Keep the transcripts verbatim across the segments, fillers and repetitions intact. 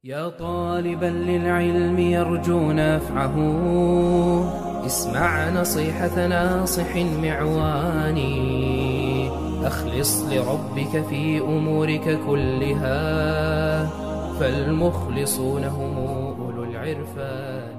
يا طالبا للعلم يرجو نفعه، اسمع نصيحة ناصح معوان. أخلص لربك في أمورك كلها، فالمخلصون هم أولو العرفان.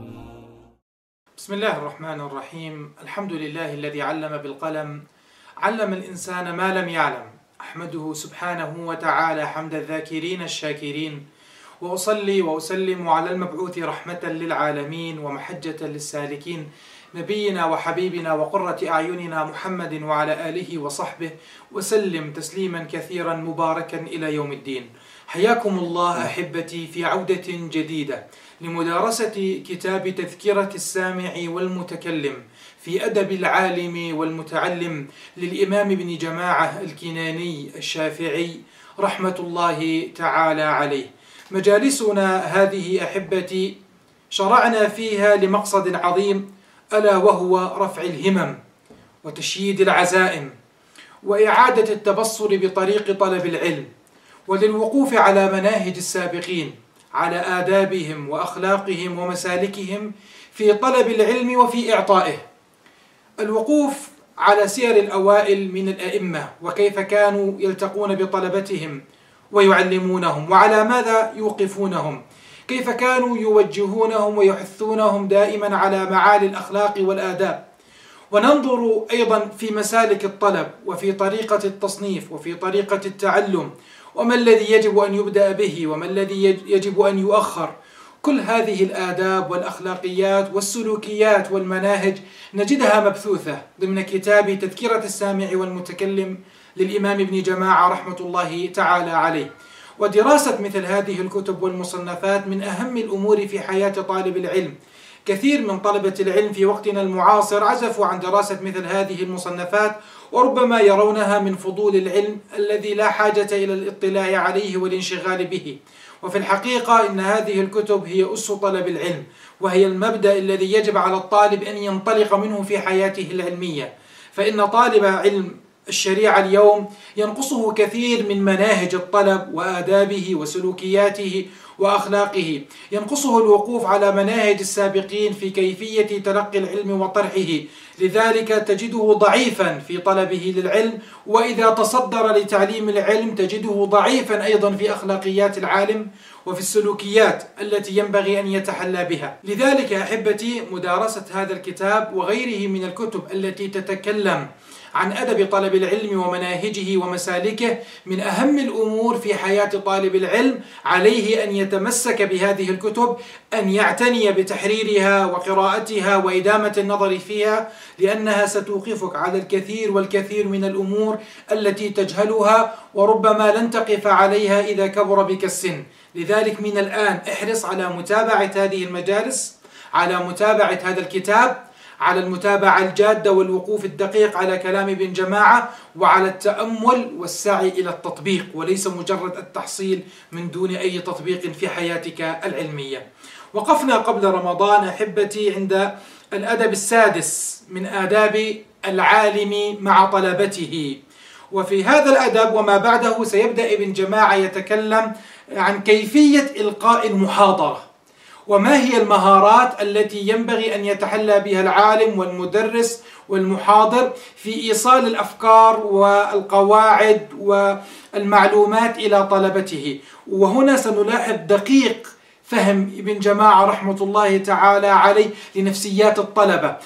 بسم الله الرحمن الرحيم. الحمد لله الذي علم بالقلم، علم الإنسان ما لم يعلم. أحمده سبحانه وتعالى حمد الذاكرين الشاكرين، وأصلي وأسلم على المبعوث رحمة للعالمين ومحجة للسالكين، نبينا وحبيبنا وقرة أعيننا محمد وعلى آله وصحبه وسلم تسليما كثيرا مباركا إلى يوم الدين. حياكم الله أحبتي في عودة جديدة لمدارسة كتاب تذكرة السامع والمتكلم في أدب العالم والمتعلم للإمام ابن جماعة الكناني الشافعي رحمة الله تعالى عليه. مجالسنا هذه أحبتي شرعنا فيها لمقصد عظيم، ألا وهو رفع الهمم وتشييد العزائم وإعادة التبصر بطريق طلب العلم، وللوقوف على مناهج السابقين، على آدابهم وأخلاقهم ومسالكهم في طلب العلم وفي إعطائه. الوقوف على سير الأوائل من الأئمة وكيف كانوا يلتقون بطلبتهم ويعلمونهم، وعلى ماذا يوقفونهم، كيف كانوا يوجهونهم ويحثونهم دائما على معالي الأخلاق والآداب. وننظر أيضا في مسالك الطلب وفي طريقة التصنيف وفي طريقة التعلم، وما الذي يجب أن يبدأ به وما الذي يجب أن يؤخر. كل هذه الآداب والأخلاقيات والسلوكيات والمناهج نجدها مبثوثة ضمن كتاب تذكرة السامع والمتكلم للإمام ابن جماعة رحمة الله تعالى عليه. ودراسة مثل هذه الكتب والمصنفات من أهم الأمور في حياة طالب العلم. كثير من طلبة العلم في وقتنا المعاصر عزفوا عن دراسة مثل هذه المصنفات، وربما يرونها من فضول العلم الذي لا حاجة إلى الاطلاع عليه والانشغال به. وفي الحقيقة إن هذه الكتب هي أس طلب العلم، وهي المبدأ الذي يجب على الطالب أن ينطلق منه في حياته العلمية. فإن طالب علم الشريعة اليوم ينقصه كثير من مناهج الطلب وآدابه وسلوكياته وأخلاقه، ينقصه الوقوف على مناهج السابقين في كيفية تلقي العلم وطرحه، لذلك تجده ضعيفا في طلبه للعلم، وإذا تصدر لتعليم العلم تجده ضعيفا أيضا في أخلاقيات العالم وفي السلوكيات التي ينبغي أن يتحلى بها. لذلك أحبتي مدارسة هذا الكتاب وغيره من الكتب التي تتكلم عن أدب طلب العلم ومناهجه ومسالكه من أهم الأمور في حياة طالب العلم. عليه أن يتمسك بهذه الكتب، أن يعتني بتحريرها وقراءتها وإدامة النظر فيها، لأنها ستوقفك على الكثير والكثير من الأمور التي تجهلها وربما لن تقف عليها إذا كبر بك السن. لذلك من الآن احرص على متابعة هذه المجالس، على متابعة هذا الكتاب، على المتابعة الجادة والوقوف الدقيق على كلام ابن جماعة، وعلى التأمل والسعي إلى التطبيق، وليس مجرد التحصيل من دون أي تطبيق في حياتك العلمية. وقفنا قبل رمضان أحبتي عند الأدب السادس من آداب العالم مع طلبته. وفي هذا الأدب وما بعده سيبدأ ابن جماعة يتكلم عن كيفية إلقاء المحاضرة، وما هي المهارات التي ينبغي أن يتحلى بها العالم والمدرس والمحاضر في إيصال الأفكار والقواعد والمعلومات إلى طلبته. وهنا سنلاحظ دقيق فهم ابن جماعة رحمة الله تعالى عليه لنفسيات الطلبة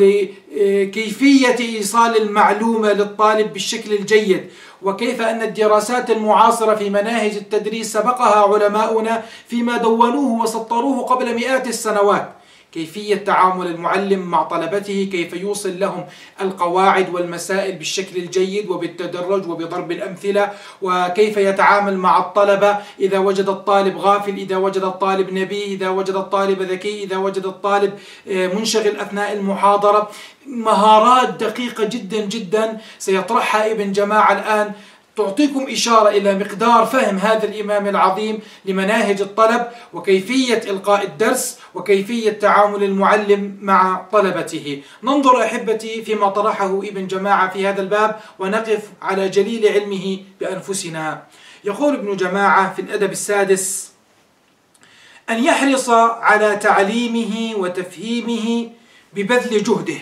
ولكيفية إيصال المعلومة للطالب بالشكل الجيد، وكيف أن الدراسات المعاصرة في مناهج التدريس سبقها علماؤنا فيما دونوه وسطروه قبل مئات السنوات. كيفية تعامل المعلم مع طلبته، كيف يوصل لهم القواعد والمسائل بالشكل الجيد وبالتدرج وبضرب الأمثلة، وكيف يتعامل مع الطلبة إذا وجد الطالب غافل، إذا وجد الطالب نبيه، إذا وجد الطالب ذكي، إذا وجد الطالب منشغل أثناء المحاضرة. مهارات دقيقة جدا جدا سيطرحها ابن جماعة الآن تعطيكم إشارة إلى مقدار فهم هذا الإمام العظيم لمناهج الطلب وكيفية إلقاء الدرس وكيفية تعامل المعلم مع طلبته. ننظر أحبتي فيما طرحه ابن جماعة في هذا الباب ونقف على جليل علمه بأنفسنا. يقول ابن جماعة في الأدب السادس: أن يحرص على تعليمه وتفهيمه ببذل جهده.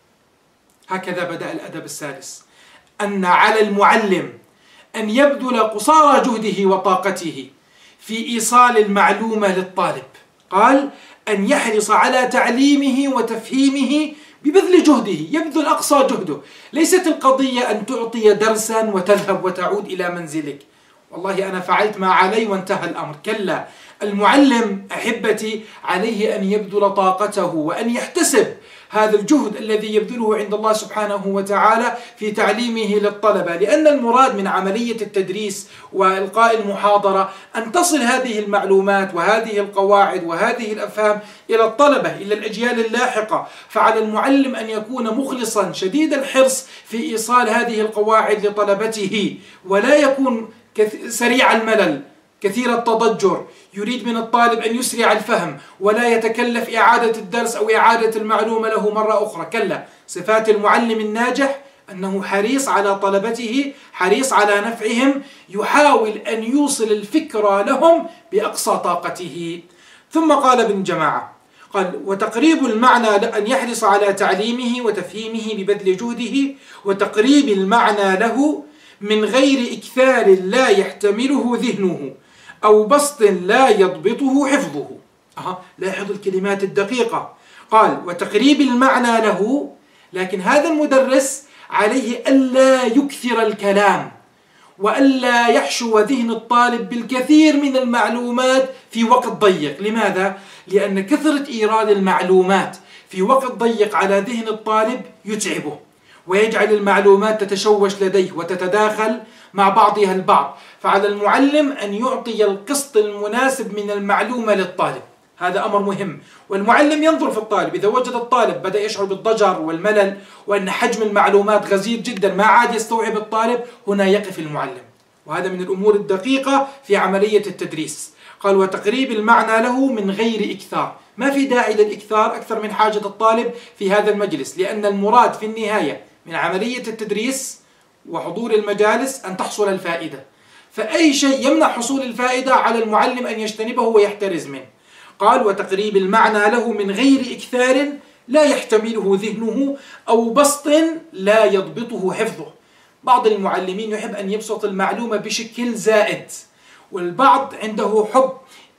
هكذا بدأ الأدب السادس، أن على المعلم أن يبذل قصارى جهده وطاقته في إيصال المعلومة للطالب. قال أن يحرص على تعليمه وتفهيمه ببذل جهده، يبذل أقصى جهده. ليست القضية أن تعطي درسا وتذهب وتعود إلى منزلك، والله أنا فعلت ما علي وانتهى الأمر. كلا، المعلم أحبتي عليه أن يبذل طاقته وأن يحتسب هذا الجهد الذي يبذله عند الله سبحانه وتعالى في تعليمه للطلبة، لأن المراد من عملية التدريس وإلقاء المحاضرة أن تصل هذه المعلومات وهذه القواعد وهذه الأفهام إلى الطلبة، إلى الأجيال اللاحقة. فعلى المعلم أن يكون مخلصا شديد الحرص في إيصال هذه القواعد لطلبته، ولا يكون سريع الملل كثير التضجر، يريد من الطالب أن يسرع الفهم ولا يتكلف إعادة الدرس أو إعادة المعلومة له مرة أخرى. كلا، صفات المعلم الناجح أنه حريص على طلبته، حريص على نفعهم، يحاول أن يوصل الفكرة لهم بأقصى طاقته. ثم قال ابن جماعة، قال وتقريب المعنى أن يحرص على تعليمه وتفهيمه ببذل جهده، وتقريب المعنى له من غير إكثار لا يحتمله ذهنه أو بسط لا يضبطه حفظه. أها، لاحظ الكلمات الدقيقة. قال وتقريب المعنى له، لكن هذا المدرس عليه ألا يكثر الكلام وألا يحشو ذهن الطالب بالكثير من المعلومات في وقت ضيق. لماذا؟ لأن كثرة إيراد المعلومات في وقت ضيق على ذهن الطالب يتعبه ويجعل المعلومات تتشوش لديه وتتداخل مع بعضها البعض. فعلى المعلم أن يعطي القسط المناسب من المعلومة للطالب، هذا أمر مهم. والمعلم ينظر في الطالب، إذا وجد الطالب بدأ يشعر بالضجر والملل وأن حجم المعلومات غزير جدا ما عاد يستوعب الطالب، هنا يقف المعلم، وهذا من الأمور الدقيقة في عملية التدريس. قال وتقريب المعنى له من غير إكثار، ما في داعي للإكثار أكثر من حاجة الطالب في هذا المجلس، لأن المراد في النهاية من عملية التدريس وحضور المجالس أن تحصل الفائدة، فأي شيء يمنع حصول الفائدة على المعلم أن يجتنبه ويحترز منه. قال وتقريب المعنى له من غير إكثار لا يحتمله ذهنه أو بسط لا يضبطه حفظه. بعض المعلمين يحب أن يبسط المعلومة بشكل زائد، والبعض عنده حب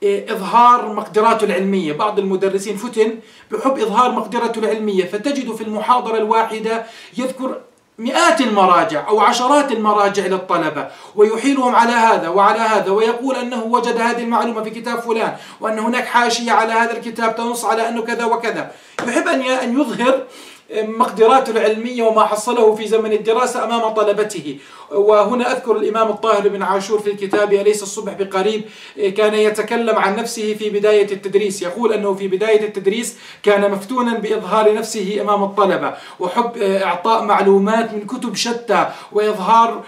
إظهار مقدراته العلمية. بعض المدرسين فتن بحب إظهار مقدرته العلمية، فتجد في المحاضرة الواحدة يذكر مئات المراجع أو عشرات المراجع للطلبة ويحيلهم على هذا وعلى هذا، ويقول أنه وجد هذه المعلومة في كتاب فلان وأن هناك حاشية على هذا الكتاب تنص على أنه كذا وكذا. يحب أن يظهر مقدراته العلمية وما حصله في زمن الدراسة أمام طلبته. وهنا أذكر الإمام الطاهر بن عاشور في الكتاب أليس الصبح بقريب كان يتكلم عن نفسه في بداية التدريس، يقول أنه في بداية التدريس كان مفتونا بإظهار نفسه أمام الطلبة وحب إعطاء معلومات من كتب شتى وإظهار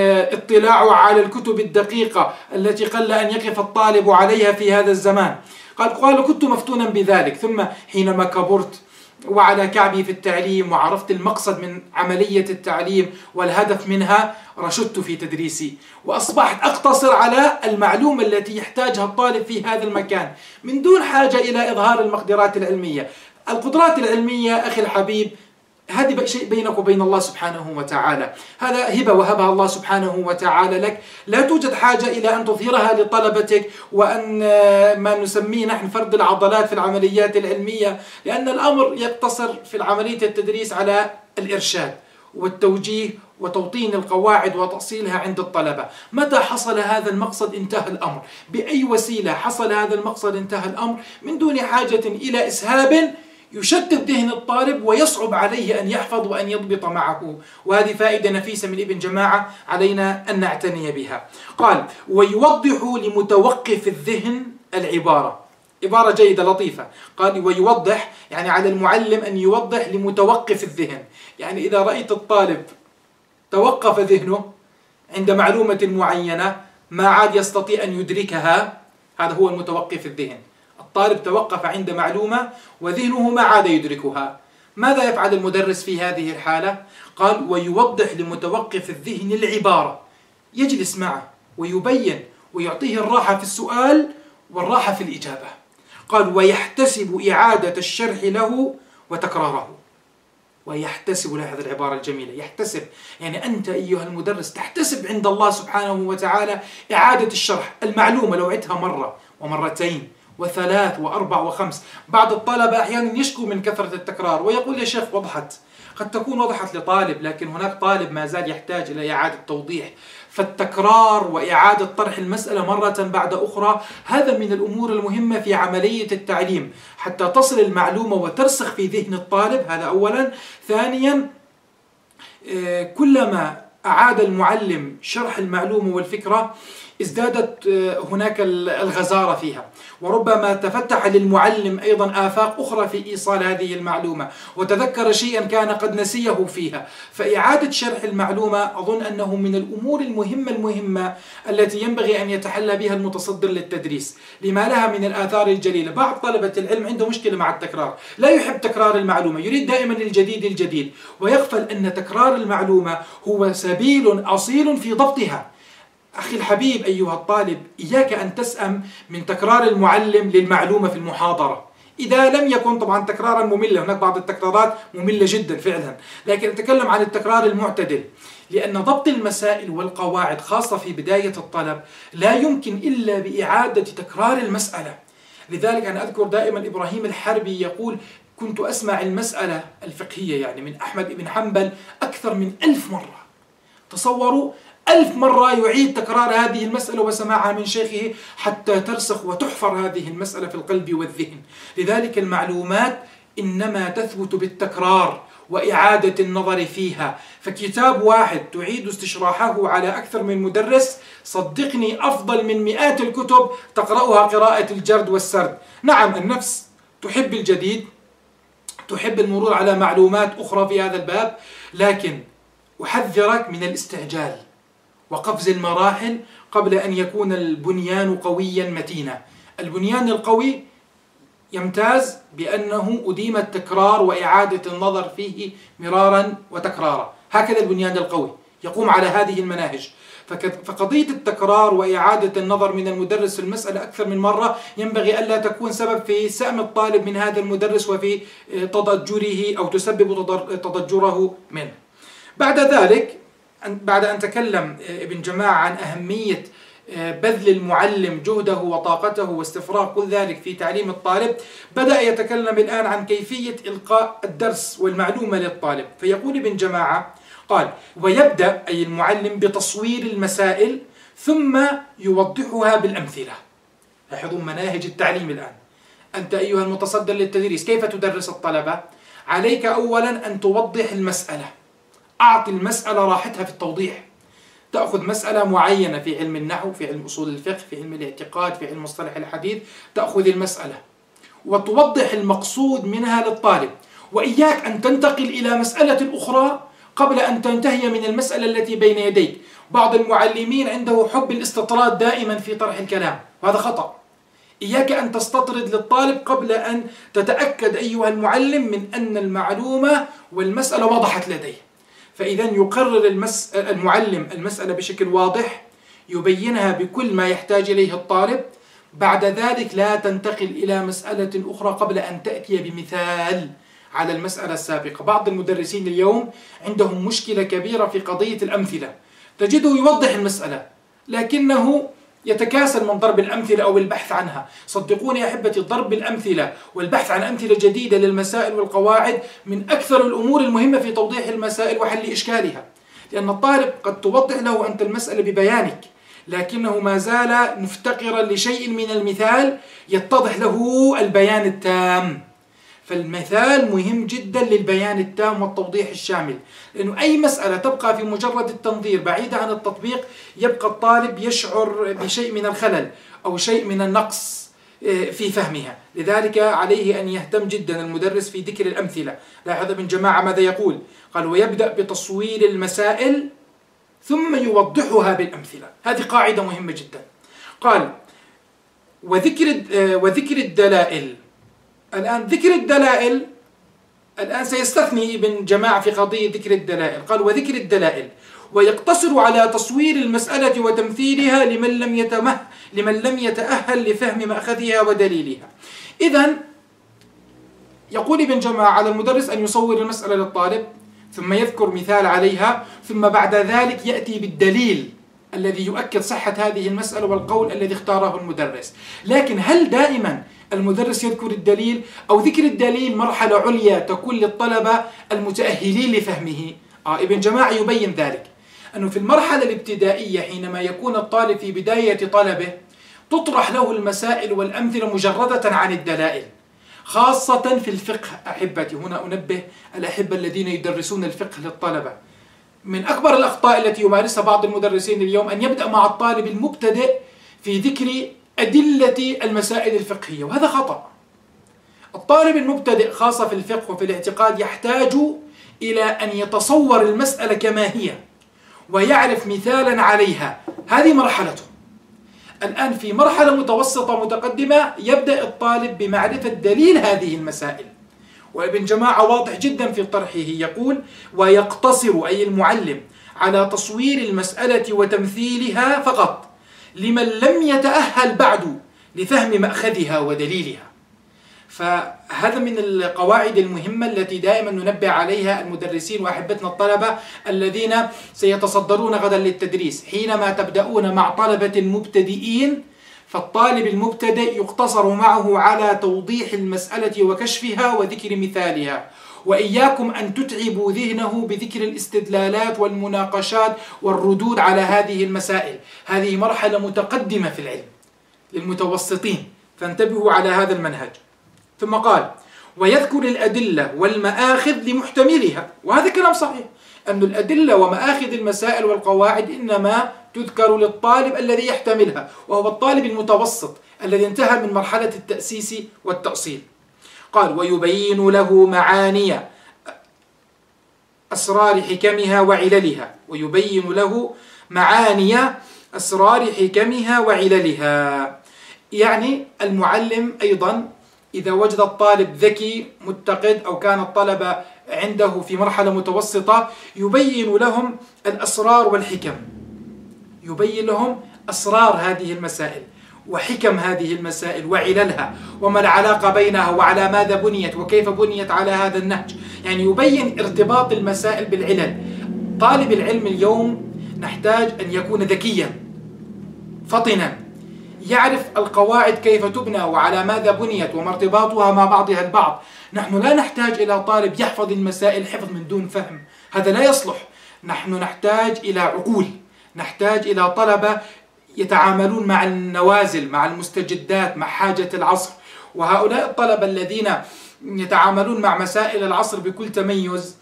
اطلاعه على الكتب الدقيقة التي قل أن يقف الطالب عليها في هذا الزمان. قال قال كنت مفتونا بذلك، ثم حينما كبرت وعلى كعبي في التعليم وعرفت المقصد من عملية التعليم والهدف منها، رشدت في تدريسي وأصبحت أقتصر على المعلومة التي يحتاجها الطالب في هذا المكان من دون حاجة إلى إظهار المقدرات العلمية. القدرات العلمية أخي الحبيب هذه شيء بينك وبين الله سبحانه وتعالى، هذا هبة وهبها الله سبحانه وتعالى لك، لا توجد حاجة إلى أن تظهرها لطلبتك وأن ما نسميه نحن فرد العضلات في العمليات العلمية، لأن الأمر يقتصر في العملية التدريس على الإرشاد والتوجيه وتوطين القواعد وتأصيلها عند الطلبة. متى حصل هذا المقصد انتهى الأمر، بأي وسيلة حصل هذا المقصد انتهى الأمر، من دون حاجة إلى إسهاب يشتت ذهن الطالب ويصعب عليه أن يحفظ وأن يضبط معه. وهذه فائدة نفيسة من ابن جماعة علينا أن نعتني بها. قال ويوضح لمتوقف الذهن العبارة، عبارة جيدة لطيفة. قال ويوضح يعني على المعلم أن يوضح لمتوقف الذهن، يعني إذا رأيت الطالب توقف ذهنه عند معلومة معينة ما عاد يستطيع أن يدركها، هذا هو المتوقف الذهن. الطالب توقف عند معلومة وذهنه ما عاد يدركها، ماذا يفعل المدرس في هذه الحالة؟ قال ويوضح لمتوقف الذهن العبارة، يجلس معه ويبين ويعطيه الراحة في السؤال والراحة في الإجابة. قال ويحتسب إعادة الشرح له وتكراره. ويحتسب، له هذه العبارة الجميلة، يحتسب يعني أنت أيها المدرس تحتسب عند الله سبحانه وتعالى إعادة الشرح. المعلومة لو عدتها مرة ومرتين وثلاث وأربع وخمس. بعض الطلبة أحيانا يشكو من كثرة التكرار ويقول يا شيخ وضحت، قد تكون وضحت لطالب، لكن هناك طالب ما زال يحتاج إلى إعادة توضيح. فالتكرار وإعادة طرح المسألة مرة بعد أخرى هذا من الأمور المهمة في عملية التعليم حتى تصل المعلومة وترسخ في ذهن الطالب. هذا أولا. ثانيا، كلما أعاد المعلم شرح المعلومة والفكرة ازدادت هناك الغزارة فيها، وربما تفتح للمعلم أيضا آفاق أخرى في إيصال هذه المعلومة وتذكر شيئا كان قد نسيه فيها. فإعادة شرح المعلومة أظن أنه من الأمور المهمة المهمة التي ينبغي أن يتحلى بها المتصدر للتدريس، لما لها من الآثار الجليلة. بعض طلبة العلم عنده مشكلة مع التكرار، لا يحب تكرار المعلومة، يريد دائما الجديد الجديد، ويغفل أن تكرار المعلومة هو سبيل أصيل في ضبطها. أخي الحبيب أيها الطالب، إياك أن تسأم من تكرار المعلم للمعلومة في المحاضرة، إذا لم يكن طبعا تكرارا مملا. هناك بعض التكرارات مملة جدا فعلا، لكن أتكلم عن التكرار المعتدل، لأن ضبط المسائل والقواعد خاصة في بداية الطلب لا يمكن إلا بإعادة تكرار المسألة. لذلك أنا أذكر دائما إبراهيم الحربي يقول كنت أسمع المسألة الفقهية يعني من أحمد بن حنبل أكثر من ألف مرة. تصوروا ألف مرة يعيد تكرار هذه المسألة وسماعها من شيخه حتى ترسخ وتحفر هذه المسألة في القلب والذهن. لذلك المعلومات إنما تثبت بالتكرار وإعادة النظر فيها. فكتاب واحد تعيد استشراحه على أكثر من مدرس صدقني أفضل من مئات الكتب تقرأها قراءة الجرد والسرد. نعم النفس تحب الجديد، تحب المرور على معلومات أخرى في هذا الباب، لكن أحذرك من الاستعجال وقفز المراحل قبل أن يكون البنيان قويا متينا. البنيان القوي يمتاز بأنه أديم التكرار وإعادة النظر فيه مرارا وتكرارا، هكذا البنيان القوي يقوم على هذه المناهج. فقضية التكرار وإعادة النظر من المدرس في المسألة أكثر من مرة ينبغي ألا تكون سبب في سأم الطالب من هذا المدرس وفي تضجره أو تسبب تضجره منه. بعد ذلك، بعد أن تكلم ابن جماعة عن أهمية بذل المعلم جهده وطاقته واستفراغ كل ذلك في تعليم الطالب، بدأ يتكلم الآن عن كيفية إلقاء الدرس والمعلومة للطالب. فيقول ابن جماعة قال ويبدأ أي المعلم بتصوير المسائل ثم يوضحها بالأمثلة. لاحظوا مناهج التعليم الآن. أنت أيها المتصدر للتدريس كيف تدرس الطلبة؟ عليك أولا أن توضح المسألة، أعطي المسألة راحتها في التوضيح. تأخذ مسألة معينة في علم النحو، في علم أصول الفقه، في علم الاعتقاد، في علم مصطلح الحديث، تأخذ المسألة وتوضح المقصود منها للطالب، وإياك أن تنتقل إلى مسألة أخرى قبل أن تنتهي من المسألة التي بين يديك. بعض المعلمين عنده حب الاستطراد دائما في طرح الكلام، وهذا خطأ. إياك أن تستطرد للطالب قبل أن تتأكد أيها المعلم من أن المعلومة والمسألة وضحت لديه. فإذا يقرر المس... المعلم المسألة بشكل واضح، يبينها بكل ما يحتاج إليه الطالب. بعد ذلك لا تنتقل إلى مسألة أخرى قبل أن تأتي بمثال على المسألة السابقة. بعض المدرسين اليوم عندهم مشكلة كبيرة في قضية الأمثلة، تجده يوضح المسألة لكنه يتكاسل من ضرب الأمثلة أو البحث عنها. صدقوني يا أحبتي، ضرب بالأمثلة والبحث عن أمثلة جديدة للمسائل والقواعد من أكثر الأمور المهمة في توضيح المسائل وحل إشكالها، لأن الطالب قد توضح له أنت المسألة ببيانك لكنه ما زال مفتقرا لشيء من المثال يتضح له البيان التام. فالمثال مهم جدا للبيان التام والتوضيح الشامل، لأنه أي مسألة تبقى في مجرد التنظير بعيدة عن التطبيق يبقى الطالب يشعر بشيء من الخلل أو شيء من النقص في فهمها. لذلك عليه أن يهتم جدا المدرس في ذكر الأمثلة. لاحظ ابن جماعة ماذا يقول؟ قال ويبدأ بتصوير المسائل ثم يوضحها بالأمثلة. هذه قاعدة مهمة جدا. قال وذكر وذكر الدلائل. الآن ذكر الدلائل الآن سيستثني ابن جماعة في قضية ذكر الدلائل، قال وذكر الدلائل ويقتصر على تصوير المسألة وتمثيلها لمن لم يتمه لمن لم يتأهل لفهم مأخذها ودليلها. إذن يقول ابن جماعة على المدرس أن يصور المسألة للطالب ثم يذكر مثال عليها، ثم بعد ذلك يأتي بالدليل الذي يؤكد صحة هذه المسألة والقول الذي اختاره المدرس. لكن هل دائما المدرس يذكر الدليل، أو ذكر الدليل مرحلة عليا تكون للطلبة المتأهلين لفهمه؟ آه ابن جماعة يبين ذلك، أنه في المرحلة الابتدائية حينما يكون الطالب في بداية طلبه تطرح له المسائل والأمثلة مجردة عن الدلائل، خاصة في الفقه. أحبتي هنا أنبه الأحبة الذين يدرسون الفقه للطلبة، من أكبر الأخطاء التي يمارسها بعض المدرسين اليوم أن يبدأ مع الطالب المبتدئ في ذكر أدلة المسائل الفقهية، وهذا خطأ. الطالب المبتدئ خاصة في الفقه وفي الاعتقاد يحتاج إلى أن يتصور المسألة كما هي ويعرف مثالا عليها، هذه مرحلته. الآن في مرحلة متوسطة متقدمة يبدأ الطالب بمعرفة دليل هذه المسائل، وابن جماعة واضح جدا في طرحه، يقول ويقتصر أي المعلم على تصوير المسألة وتمثيلها فقط لمن لم يتأهل بعد لفهم مأخذها ودليلها. فهذا من القواعد المهمة التي دائما ننبه عليها المدرسين وأحبتنا الطلبة الذين سيتصدرون غدا للتدريس. حينما تبدأون مع طلبة مبتدئين فالطالب المبتدئ يقتصر معه على توضيح المسألة وكشفها وذكر مثالها، وإياكم أن تتعبوا ذهنه بذكر الاستدلالات والمناقشات والردود على هذه المسائل. هذه مرحلة متقدمة في العلم للمتوسطين، فانتبهوا على هذا المنهج. ثم قال ويذكر الأدلة والمآخذ لمحتملها، وهذا كلام صحيح، أن الأدلة ومآخذ المسائل والقواعد إنما تذكر للطالب الذي يحتملها، وهو الطالب المتوسط الذي انتهى من مرحلة التأسيس والتأصيل. قال ويبين له معاني أسرار حكمها وعللها، ويبين له معاني أسرار حكمها وعللها. يعني المعلم أيضا إذا وجد الطالب ذكي متقد أو كان الطلبة عنده في مرحلة متوسطة يبين لهم الأسرار والحكم، يبين لهم أسرار هذه المسائل وحكم هذه المسائل وعللها وما العلاقة بينها وعلى ماذا بنيت وكيف بنيت على هذا النهج. يعني يبين ارتباط المسائل بالعلل. طالب العلم اليوم نحتاج أن يكون ذكيا فطنا، يعرف القواعد كيف تبنى وعلى ماذا بنيت وما ارتباطها مع بعضها البعض. نحن لا نحتاج إلى طالب يحفظ المسائل حفظ من دون فهم، هذا لا يصلح. نحن نحتاج إلى عقول، نحتاج إلى طلبة يتعاملون مع النوازل، مع المستجدات، مع حاجة العصر. وهؤلاء الطلبة الذين يتعاملون مع مسائل العصر بكل تميز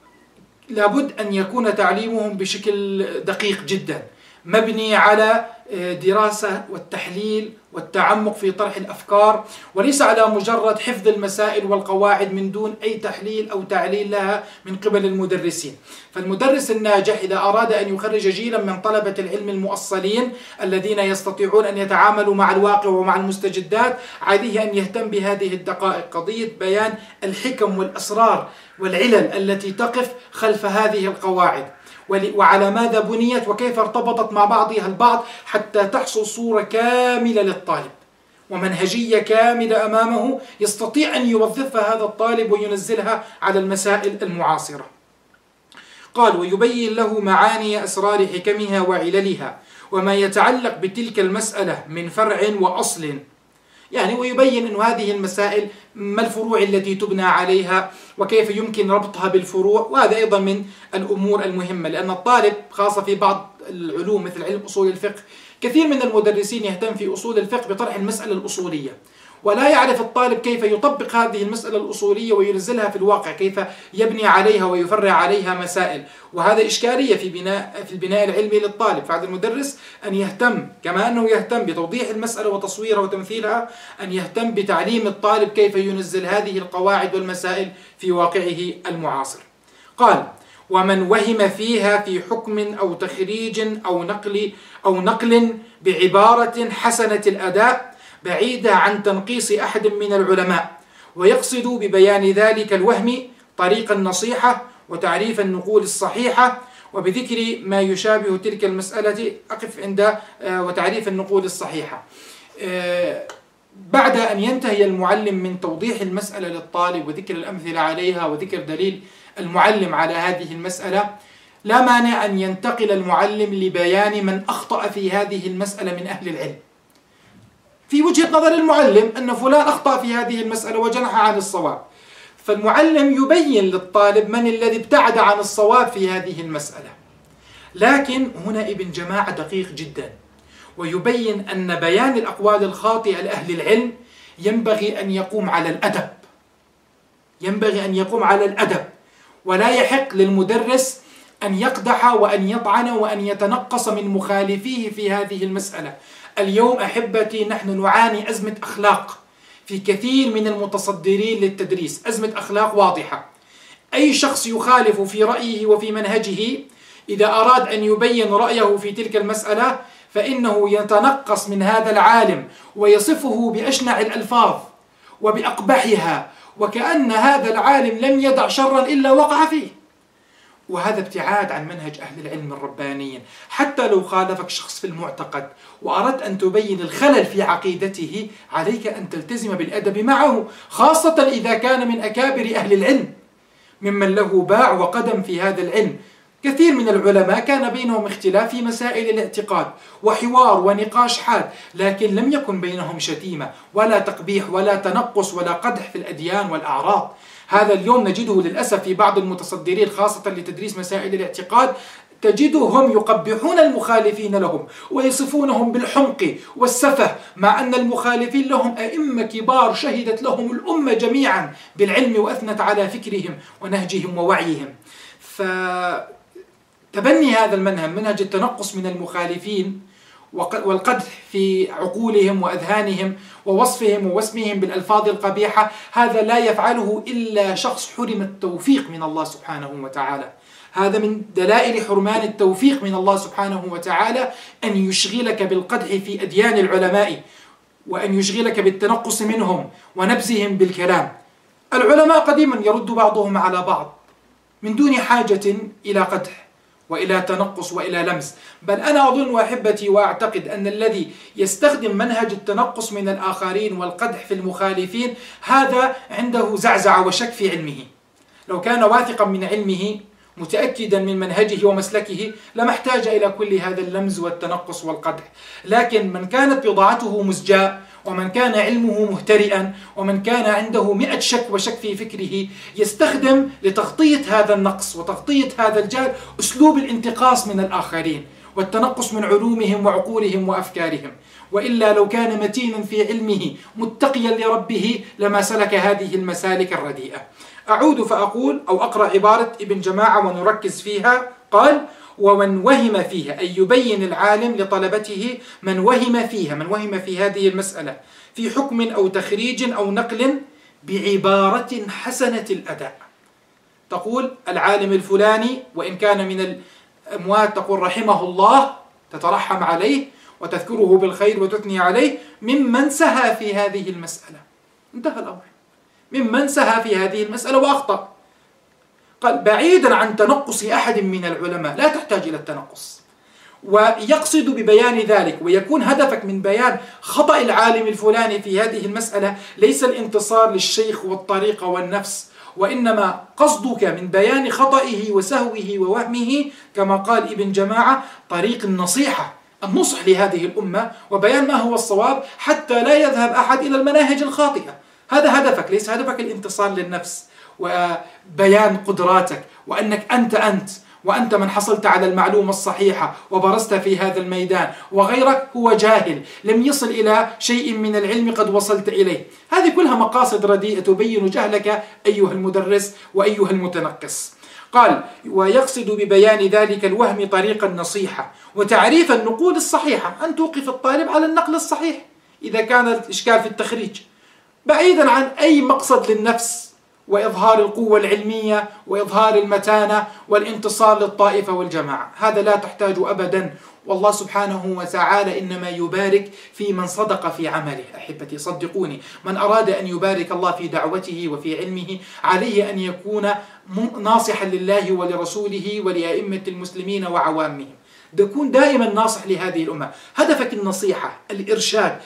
لابد أن يكون تعليمهم بشكل دقيق جدا، مبني على دراسة والتحليل والتعمق في طرح الأفكار، وليس على مجرد حفظ المسائل والقواعد من دون أي تحليل أو تعليل لها من قبل المدرسين. فالمدرس الناجح إذا أراد أن يخرج جيلا من طلبة العلم المؤصلين الذين يستطيعون أن يتعاملوا مع الواقع ومع المستجدات عليه أن يهتم بهذه الدقائق، قضية بيان الحكم والأسرار والعلل التي تقف خلف هذه القواعد، وعلى ماذا بنيت وكيف ارتبطت مع بعضها البعض حتى تحصل صورة كاملة للطالب ومنهجية كاملة أمامه يستطيع أن يوظفها هذا الطالب وينزلها على المسائل المعاصرة. قال ويبين له معاني أسرار حكمها وعللها وما يتعلق بتلك المسألة من فرع وأصل، يعني ويبين أن هذه المسائل ما الفروع التي تبنى عليها وكيف يمكن ربطها بالفروع. وهذا أيضا من الأمور المهمة، لأن الطالب خاصة في بعض العلوم مثل علم أصول الفقه كثير من المدرسين يهتم في أصول الفقه بطرح المسألة الأصولية، ولا يعرف الطالب كيف يطبق هذه المسألة الأصولية وينزلها في الواقع، كيف يبني عليها ويفرع عليها مسائل. وهذا إشكالية في بناء في البناء العلمي للطالب. فعلى المدرس أن يهتم كما أنه يهتم بتوضيح المسألة وتصويرها وتمثيلها، أن يهتم بتعليم الطالب كيف ينزل هذه القواعد والمسائل في واقعه المعاصر. قال ومن وهم فيها في حكم أو تخريج أو نقل أو نقل بعبارة حسنة الأداء بعيدة عن تنقيص أحد من العلماء ويقصد ببيان ذلك الوهم طريق النصيحة وتعريف النقول الصحيحة، وبذكر ما يشابه تلك المسألة أقف عند وتعريف النقول الصحيحة. بعد أن ينتهي المعلم من توضيح المسألة للطالب وذكر الأمثلة عليها وذكر دليل المعلم على هذه المسألة، لا مانع أن ينتقل المعلم لبيان من أخطأ في هذه المسألة من أهل العلم. في وجهة نظر المعلم أن فلان أخطأ في هذه المسألة وجنح عن الصواب، فالمعلم يبين للطالب من الذي ابتعد عن الصواب في هذه المسألة. لكن هنا ابن جماعة دقيق جدا، ويبين أن بيان الأقوال الخاطئة لأهل العلم ينبغي أن يقوم على الأدب، ينبغي أن يقوم على الأدب، ولا يحق للمدرس أن يقدح وأن يطعن وأن يتنقص من مخالفيه في هذه المسألة. اليوم أحبتي نحن نعاني أزمة أخلاق في كثير من المتصدرين للتدريس، أزمة أخلاق واضحة. أي شخص يخالف في رأيه وفي منهجه إذا أراد أن يبين رأيه في تلك المسألة فإنه يتنقص من هذا العالم ويصفه بأشنع الألفاظ وبأقبحها، وكأن هذا العالم لم يدع شرا إلا وقع فيه. وهذا ابتعاد عن منهج أهل العلم الربانيين. حتى لو خالفك شخص في المعتقد وأردت أن تبين الخلل في عقيدته، عليك أن تلتزم بالأدب معه، خاصة إذا كان من أكابر أهل العلم ممن له باع وقدم في هذا العلم. كثير من العلماء كان بينهم اختلاف في مسائل الاعتقاد وحوار ونقاش حاد، لكن لم يكن بينهم شتيمة ولا تقبيح ولا تنقص ولا قدح في الأديان والأعراض. هذا اليوم نجده للأسف في بعض المتصدرين خاصة لتدريس مسائل الاعتقاد، تجدهم يقبحون المخالفين لهم ويصفونهم بالحمق والسفه، مع أن المخالفين لهم أئمة كبار شهدت لهم الأمة جميعا بالعلم وأثنت على فكرهم ونهجهم ووعيهم. فتبني هذا المنهج، منهج التنقص من المخالفين والقدح في عقولهم وأذهانهم ووصفهم ووسمهم بالألفاظ القبيحة، هذا لا يفعله إلا شخص حرم التوفيق من الله سبحانه وتعالى. هذا من دلائل حرمان التوفيق من الله سبحانه وتعالى أن يشغلك بالقدح في أديان العلماء، وأن يشغلك بالتنقص منهم ونبذهم بالكلام. العلماء قديما يرد بعضهم على بعض من دون حاجة إلى قدح وإلى تنقص وإلى لمس. بل أنا أظن وأحبتي وأعتقد أن الذي يستخدم منهج التنقص من الآخرين والقدح في المخالفين هذا عنده زعزعة وشك في علمه. لو كان واثقا من علمه متأكدا من منهجه ومسلكه لما احتاج إلى كل هذا اللمز والتنقص والقدح. لكن من كانت بضاعته مزجاة، ومن كان علمه مهترئا، ومن كان عنده مئة شك وشك في فكره، يستخدم لتغطية هذا النقص وتغطية هذا الجهل أسلوب الانتقاص من الآخرين والتنقص من علومهم وعقولهم وأفكارهم. وإلا لو كان متينا في علمه متقيا لربه لما سلك هذه المسالك الرديئة. أعود فأقول أو أقرأ عبارة ابن جماعة ونركز فيها. قال: ومن وهم فيها، أي يبين العالم لطلبته من وهم فيها، من وهم في هذه المسألة في حكم أو تخريج أو نقل بعبارة حسنة الأداء. تقول العالم الفلاني وإن كان من الأموات تقول رحمه الله، تترحم عليه وتذكره بالخير وتثني عليه، ممن سهى في هذه المسألة. انتهى الأمر، ممن سهى في هذه المسألة وأخطأ. قال بعيدا عن تنقص أحد من العلماء، لا تحتاج إلى التنقص، ويقصد ببيان ذلك ويكون هدفك من بيان خطأ العالم الفلاني في هذه المسألة ليس الانتصار للشيخ والطريقة والنفس، وإنما قصدك من بيان خطئه وسهوه ووهمه كما قال ابن جماعة طريق النصيحة، النصح لهذه الأمة وبيان ما هو الصواب حتى لا يذهب أحد إلى المناهج الخاطئة. هذا هدفك، ليس هدفك الانتصار للنفس وبيان قدراتك وأنك أنت أنت وأنت من حصلت على المعلومة الصحيحة وبرزت في هذا الميدان، وغيرك هو جاهل لم يصل إلى شيء من العلم قد وصلت إليه. هذه كلها مقاصد رديئة تبين جهلك أيها المدرس وأيها المتنقص. قال ويقصد ببيان ذلك الوهم طريق النصيحة وتعريف النقول الصحيحة، أن توقف الطالب على النقل الصحيح إذا كان الإشكال في التخريج، بعيدا عن أي مقصد للنفس وإظهار القوة العلمية وإظهار المتانة والانتصار للطائفة والجماعة. هذا لا تحتاج أبدا، والله سبحانه وتعالى إنما يبارك في من صدق في عمله. أحبتي صدقوني، من أراد أن يبارك الله في دعوته وفي علمه عليه أن يكون ناصحا لله ولرسوله ولأئمة المسلمين وعوامهم. تكون دائما ناصح لهذه الأمة، هدفك النصيحة، الإرشاد،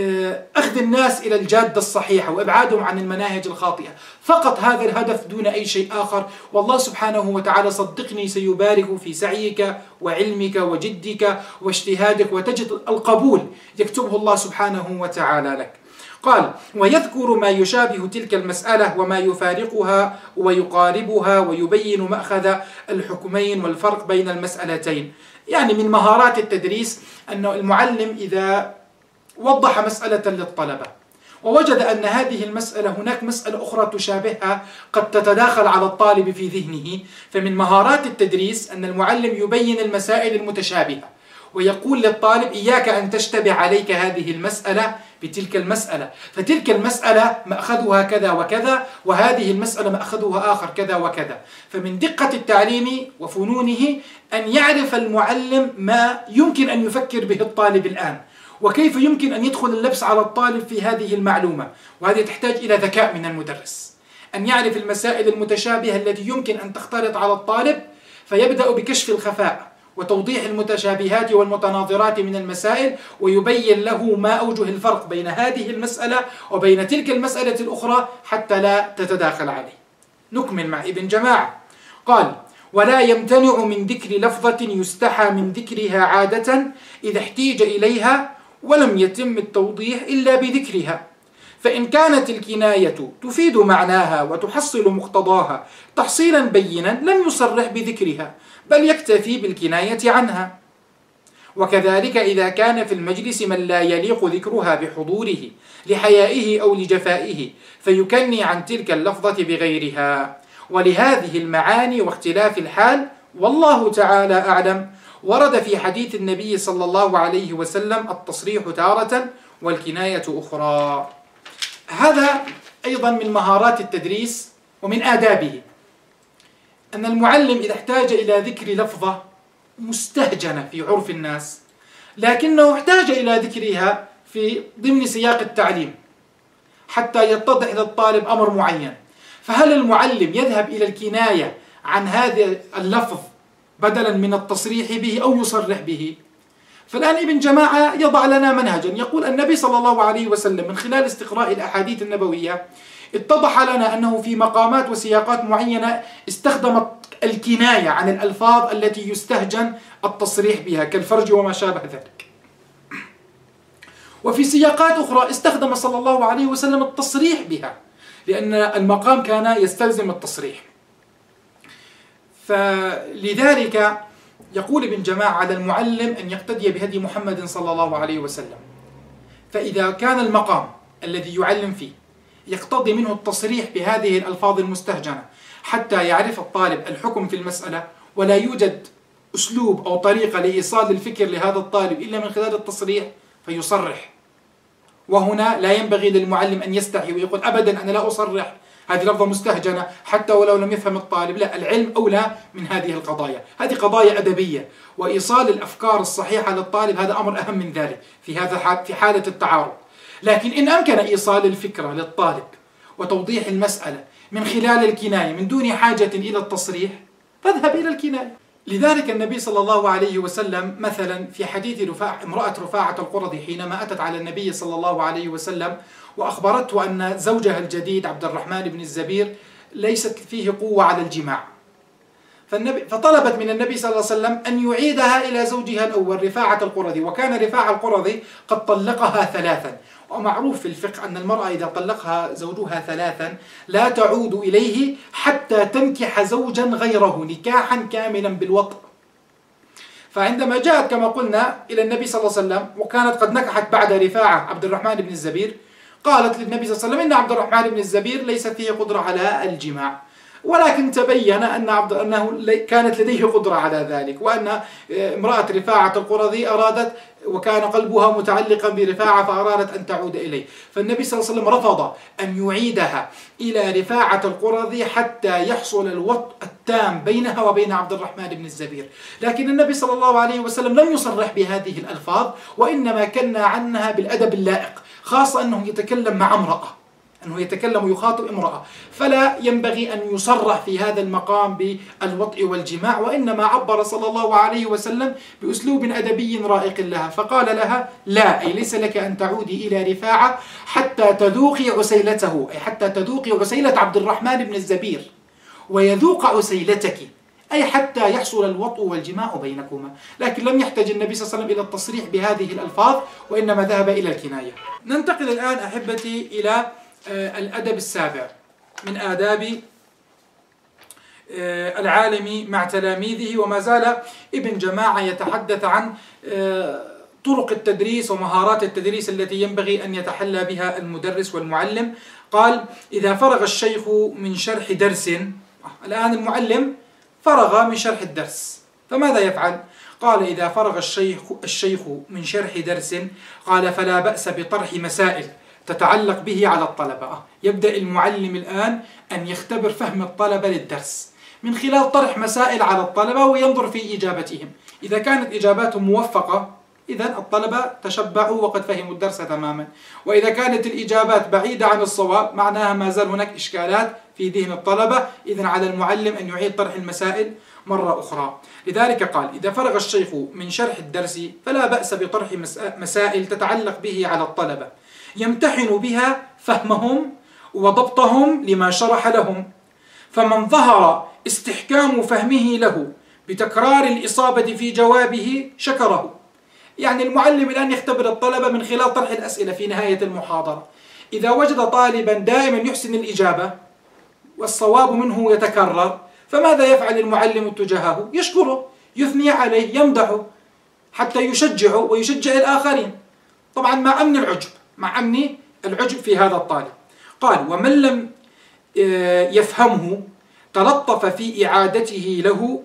أخذ الناس إلى الجادة الصحيحة وإبعادهم عن المناهج الخاطئة، فقط هذا الهدف دون أي شيء آخر. والله سبحانه وتعالى صدقني سيبارك في سعيك وعلمك وجدك واجتهادك، وتجد القبول يكتبه الله سبحانه وتعالى لك. قال: ويذكر ما يشابه تلك المسألة وما يفارقها ويقاربها ويبين مأخذ الحكمين والفرق بين المسألتين. يعني من مهارات التدريس أن المعلم إذا وضح مسألة للطلبة ووجد أن هذه المسألة هناك مسألة أخرى تشابهها قد تتداخل على الطالب في ذهنه، فمن مهارات التدريس أن المعلم يبين المسائل المتشابهة ويقول للطالب: إياك أن تشتبه عليك هذه المسألة بتلك المسألة، فتلك المسألة مأخذها كذا وكذا، وهذه المسألة مأخذها آخر كذا وكذا. فمن دقة التعليم وفنونه أن يعرف المعلم ما يمكن أن يفكر به الطالب الآن، وكيف يمكن أن يدخل اللبس على الطالب في هذه المعلومة. وهذه تحتاج إلى ذكاء من المدرس، أن يعرف المسائل المتشابهة التي يمكن أن تختلط على الطالب، فيبدأ بكشف الخفاء وتوضيح المتشابهات والمتناظرات من المسائل، ويبين له ما أوجه الفرق بين هذه المسألة وبين تلك المسألة الأخرى حتى لا تتداخل عليه. نكمل مع ابن جماعة. قال: ولا يمتنع من ذكر لفظة يستحى من ذكرها عادة إذا احتيج إليها ولم يتم التوضيح إلا بذكرها، فإن كانت الكناية تفيد معناها وتحصل مقتضاها تحصيلا بينا لم يصرح بذكرها، بل يكتفي بالكناية عنها. وكذلك إذا كان في المجلس من لا يليق ذكرها بحضوره لحيائه أو لجفائه فيكني عن تلك اللفظة بغيرها. ولهذه المعاني واختلاف الحال والله تعالى أعلم ورد في حديث النبي صلى الله عليه وسلم التصريح تارة والكناية أخرى. هذا أيضا من مهارات التدريس ومن آدابه، أن المعلم إذا احتاج إلى ذكر لفظة مستهجنة في عرف الناس لكنه احتاج إلى ذكرها في ضمن سياق التعليم حتى يتضح للطالب أمر معين، فهل المعلم يذهب إلى الكناية عن هذا اللفظ بدلا من التصريح به أو يصرح به؟ فالآن ابن جماعة يضع لنا منهجا، يقول النبي صلى الله عليه وسلم من خلال استقراء الأحاديث النبوية اتضح لنا أنه في مقامات وسياقات معينة استخدم الكناية عن الألفاظ التي يستهجن التصريح بها كالفرج وما شابه ذلك، وفي سياقات أخرى استخدم صلى الله عليه وسلم التصريح بها لأن المقام كان يستلزم التصريح. فلذلك يقول ابن جماعة على المعلم أن يقتدي بهدي محمد صلى الله عليه وسلم، فإذا كان المقام الذي يعلم فيه يقتضي منه التصريح بهذه الألفاظ المستهجنة حتى يعرف الطالب الحكم في المسألة، ولا يوجد أسلوب أو طريقة لإيصال الفكر لهذا الطالب إلا من خلال التصريح فيصرح. وهنا لا ينبغي للمعلم أن يستحي ويقول أبدا أنا لا أصرح، هذه لفظة مستهجنة حتى ولو لم يفهم الطالب. لا، العلم أولى من هذه القضايا، هذه قضايا أدبية، وإيصال الأفكار الصحيحة للطالب هذا أمر أهم من ذلك في هذا في حالة التعارض. لكن إن أمكن إيصال الفكرة للطالب وتوضيح المسألة من خلال الكناية من دون حاجة إلى التصريح فاذهب إلى الكناية. لذلك النبي صلى الله عليه وسلم مثلا في حديث رفاع امرأة رفاعة القرظي حينما أتت على النبي صلى الله عليه وسلم وأخبرته أن زوجها الجديد عبد الرحمن بن الزبير ليست فيه قوة على الجماع، فالنبي فطلبت من النبي صلى الله عليه وسلم أن يعيدها إلى زوجها الأول رفاعة القرظي، وكان رفاعة القرظي قد طلقها ثلاثا، ومعروف في الفقه أن المرأة إذا طلقها زوجها ثلاثا لا تعود إليه حتى تنكح زوجا غيره نكاحا كاملا بالوطء. فعندما جاءت كما قلنا إلى النبي صلى الله عليه وسلم وكانت قد نكحت بعد رفاعة عبد الرحمن بن الزبير، قالت للنبي صلى الله عليه وسلم إن عبد الرحمن بن الزبير ليس فيه قدرة على الجماع. ولكن تبين أن عبد أنه كانت لديه قدرة على ذلك، وأن امرأة رفاعة القرظي أرادت وكان قلبها متعلقا برفاعة فأرادت أن تعود إليه، فالنبي صلى الله عليه وسلم رفض أن يعيدها إلى رفاعة القرظي حتى يحصل الوطء التام بينها وبين عبد الرحمن بن الزبير. لكن النبي صلى الله عليه وسلم لم يصرح بهذه الألفاظ، وإنما كنا عنها بالأدب اللائق، خاصة أنه يتكلم مع امرأة، أنه يتكلم ويخاطب امرأة، فلا ينبغي أن يصرح في هذا المقام بالوطء والجماع، وإنما عبر صلى الله عليه وسلم بأسلوب أدبي رائق لها، فقال لها: لا، أي ليس لك أن تعودي إلى رفاعة حتى تذوقي عسيلته، أي حتى تذوقي عسيلة عبد الرحمن بن الزبير ويذوق عسيلتك، أي حتى يحصل الوطء والجماع بينكما. لكن لم يحتج النبي صلى الله عليه وسلم إلى التصريح بهذه الألفاظ، وإنما ذهب إلى الكناية. ننتقل الآن أحبتي إلى الأدب السابع من آداب العالم مع تلاميذه، وما زال ابن جماعة يتحدث عن طرق التدريس ومهارات التدريس التي ينبغي أن يتحلى بها المدرس والمعلم. قال: إذا فرغ الشيخ من شرح درس، الآن المعلم فرغ من شرح الدرس، فماذا يفعل؟ قال: إذا فرغ الشيخ الشيخ من شرح درس، قال: فلا بأس بطرح مسائل تتعلق به على الطلبة. يبدأ المعلم الآن أن يختبر فهم الطلبة للدرس من خلال طرح مسائل على الطلبة وينظر في إجابتهم. إذا كانت إجاباتهم موفقة، إذن الطلبة تشبعوا وقد فهموا الدرس تماما، وإذا كانت الإجابات بعيدة عن الصواب معناها ما زال هناك إشكالات في ذهن الطلبة، إذن على المعلم أن يعيد طرح المسائل مرة أخرى. لذلك قال: إذا فرغ الشيخ من شرح الدرس فلا بأس بطرح مسائل تتعلق به على الطلبة يمتحن بها فهمهم وضبطهم لما شرح لهم، فمن ظهر استحكام فهمه له بتكرار الإصابة في جوابه شكره. يعني المعلم الآن يختبر الطلبة من خلال طرح الأسئلة في نهاية المحاضرة، إذا وجد طالبا دائما يحسن الإجابة والصواب منه يتكرر، فماذا يفعل المعلم تجاهه؟ يشكره، يثني عليه، يمدحه حتى يشجعه ويشجع الآخرين، طبعا مع أمن العجب، مع أمن العجب في هذا الطالب. قال: ومن لم يفهمه تلطف في إعادته له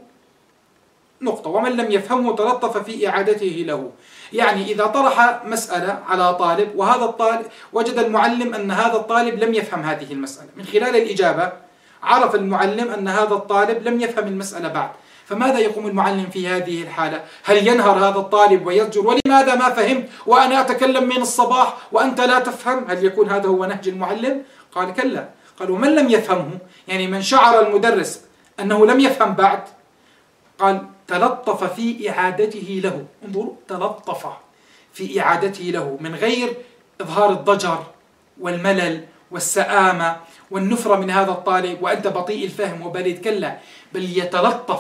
نقطة ومن لم يفهمه تلطف في إعادته له. يعني إذا طرح مسألة على طالب وهذا الطالب وجد المعلم أن هذا الطالب لم يفهم هذه المسألة، من خلال الإجابة عرف المعلم أن هذا الطالب لم يفهم المسألة بعد، فماذا يقوم المعلم في هذه الحالة؟ هل ينهر هذا الطالب ويزجر: ولماذا ما فهمت وأنا أتكلم من الصباح وأنت لا تفهم؟ هل يكون هذا هو نهج المعلم؟ قال: كلا. قال: ومن لم يفهمه، يعني من شعر المدرس أنه لم يفهم بعد، قال: تلطف في إعادته له. انظروا، تلطف في إعادته له من غير إظهار الضجر والملل والسآمة والنفرة من هذا الطالب وأنت بطيء الفهم وبليد، كلا، بل يتلطف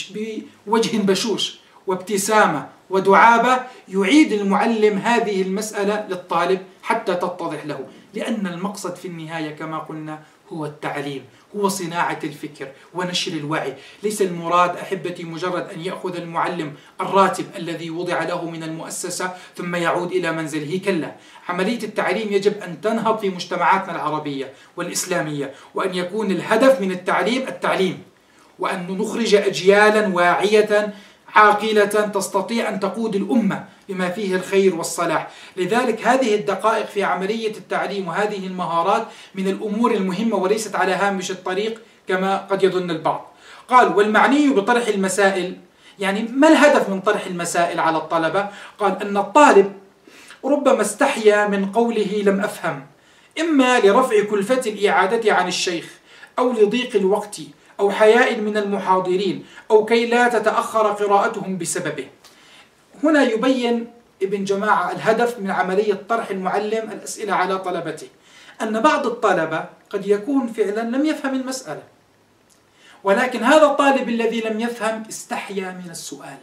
بوجه بشوش وابتسامة ودعابة يعيد المعلم هذه المسألة للطالب حتى تتضح له، لأن المقصد في النهاية كما قلنا هو التعليم، هو صناعة الفكر ونشر الوعي. ليس المراد أحبتي مجرد أن يأخذ المعلم الراتب الذي وضع له من المؤسسة ثم يعود إلى منزله، كلا، عملية التعليم يجب أن تنهض في مجتمعاتنا العربية والإسلامية، وأن يكون الهدف من التعليم التعليم، وأن نخرج أجيالا واعية عاقلة تستطيع أن تقود الأمة بما فيه الخير والصلاح. لذلك هذه الدقائق في عملية التعليم وهذه المهارات من الأمور المهمة وليست على هامش الطريق كما قد يظن البعض. قال: والمعني بطرح المسائل، يعني ما الهدف من طرح المسائل على الطلبة؟ قال: أن الطالب ربما استحيا من قوله لم أفهم، إما لرفع كلفة الإعادة عن الشيخ، أو لضيق الوقت، أو حياء من المحاضرين، أو كي لا تتأخر قراءتهم بسببه. هنا يبين ابن جماعة الهدف من عملية طرح المعلم الأسئلة على طلبته، أن بعض الطلبة قد يكون فعلا لم يفهم المسألة، ولكن هذا الطالب الذي لم يفهم استحيا من السؤال.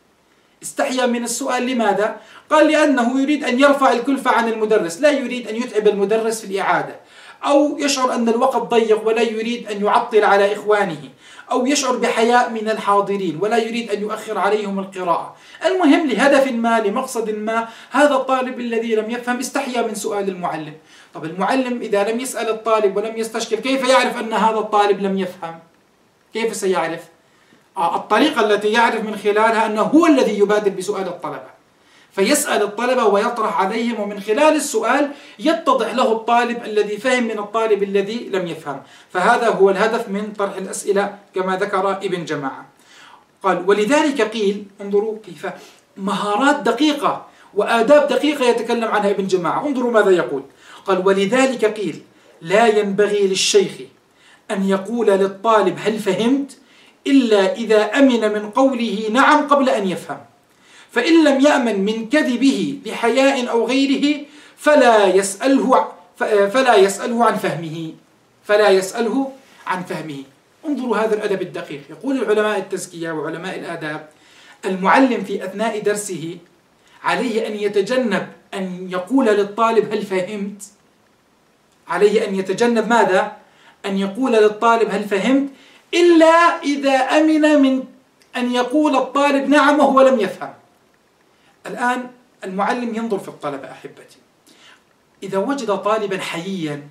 استحيا من السؤال لماذا؟ قال: لأنه يريد أن يرفع الكلفة عن المدرس، لا يريد أن يتعب المدرس في الإعادة، أو يشعر أن الوقت ضيق ولا يريد أن يعطل على إخوانه، أو يشعر بحياء من الحاضرين ولا يريد أن يؤخر عليهم القراءة. المهم لهدف ما، لمقصد ما، هذا الطالب الذي لم يفهم استحيا من سؤال المعلم. طب المعلم إذا لم يسأل الطالب ولم يستشكل كيف يعرف أن هذا الطالب لم يفهم؟ كيف سيعرف؟ آه الطريقة التي يعرف من خلالها أنه هو الذي يبادر بسؤال الطلبة، فيسأل الطلبة ويطرح عليهم، ومن خلال السؤال يتضح له الطالب الذي فهم من الطالب الذي لم يفهم. فهذا هو الهدف من طرح الأسئلة كما ذكر ابن جماعة. قال ولذلك قيل، انظروا كيف مهارات دقيقة وآداب دقيقة يتكلم عنها ابن جماعة. انظروا ماذا يقول. قال ولذلك قيل لا ينبغي للشيخ أن يقول للطالب هل فهمت إلا إذا أمن من قوله نعم قبل أن يفهم، فإن لم يأمن من كذبه لحياء أو غيره فلا يسأله فلا يسأله عن فهمه فلا يسأله عن فهمه. انظروا هذا الأدب الدقيق. يقول العلماء التزكية وعلماء الآداب المعلم في أثناء درسه عليه أن يتجنب أن يقول للطالب هل فهمت. عليه أن يتجنب ماذا؟ أن يقول للطالب هل فهمت إلا إذا أمن من أن يقول الطالب نعم وهو لم يفهم. الآن المعلم ينظر في الطلبة أحبتي. إذا وجد طالبا حييا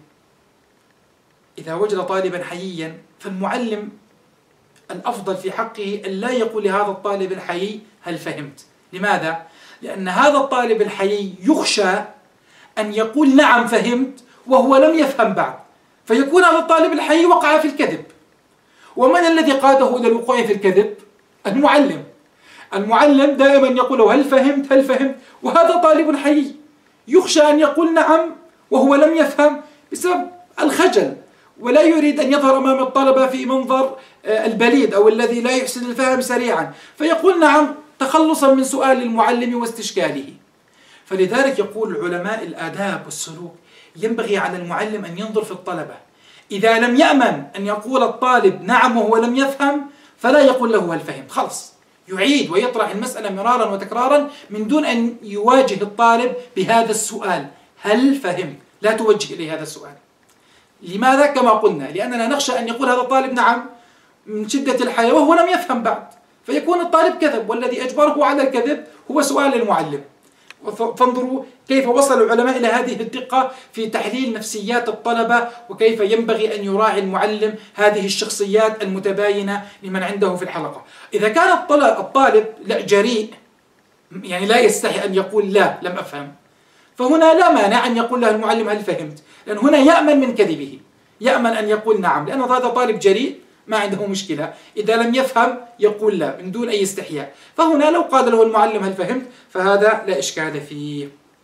إذا وجد طالبا حييا فالمعلم الأفضل في حقه أن لا يقول لهذا الطالب الحيي هل فهمت. لماذا؟ لأن هذا الطالب الحيي يخشى أن يقول نعم فهمت وهو لم يفهم بعد، فيكون هذا الطالب الحيي وقع في الكذب. ومن الذي قاده إلى الوقوع في الكذب؟ المعلم. المعلم دائما يقول هل فهمت هل فهمت، وهذا طالب حيي يخشى أن يقول نعم وهو لم يفهم بسبب الخجل، ولا يريد أن يظهر أمام الطلبة في منظر البليد أو الذي لا يحسن الفهم سريعا، فيقول نعم تخلصا من سؤال المعلم واستشكاله. فلذلك يقول علماء الآداب والسلوك ينبغي على المعلم أن ينظر في الطلبة. إذا لم يأمن أن يقول الطالب نعم وهو لم يفهم فلا يقول له هل فهمت، خلص يعيد ويطرح المسألة مرارا وتكرارا من دون أن يواجه الطالب بهذا السؤال هل فهمت. لا توجه إليه هذا السؤال. لماذا؟ كما قلنا لأننا نخشى أن يقول هذا الطالب نعم من شدة الحياة وهو لم يفهم بعد، فيكون الطالب كذب، والذي أجبره على الكذب هو سؤال المعلم. فانظروا كيف وصل العلماء إلى هذه الدقة في تحليل نفسيات الطلبة، وكيف ينبغي أن يراعي المعلم هذه الشخصيات المتباينة لمن عنده في الحلقة. إذا كان الطالب لا جريء، يعني لا يستحي أن يقول لا لم أفهم، فهنا لا مانع أن يقول له المعلم هل فهمت، لأن هنا يأمن من كذبه، يأمن أن يقول نعم، لأن هذا طالب جريء ما عنده مشكلة. إذا لم يفهم يقول لا من دون أي استحياء. فهنا لو قال له المعلم هل فهمت فهذا لا إشكال فيه.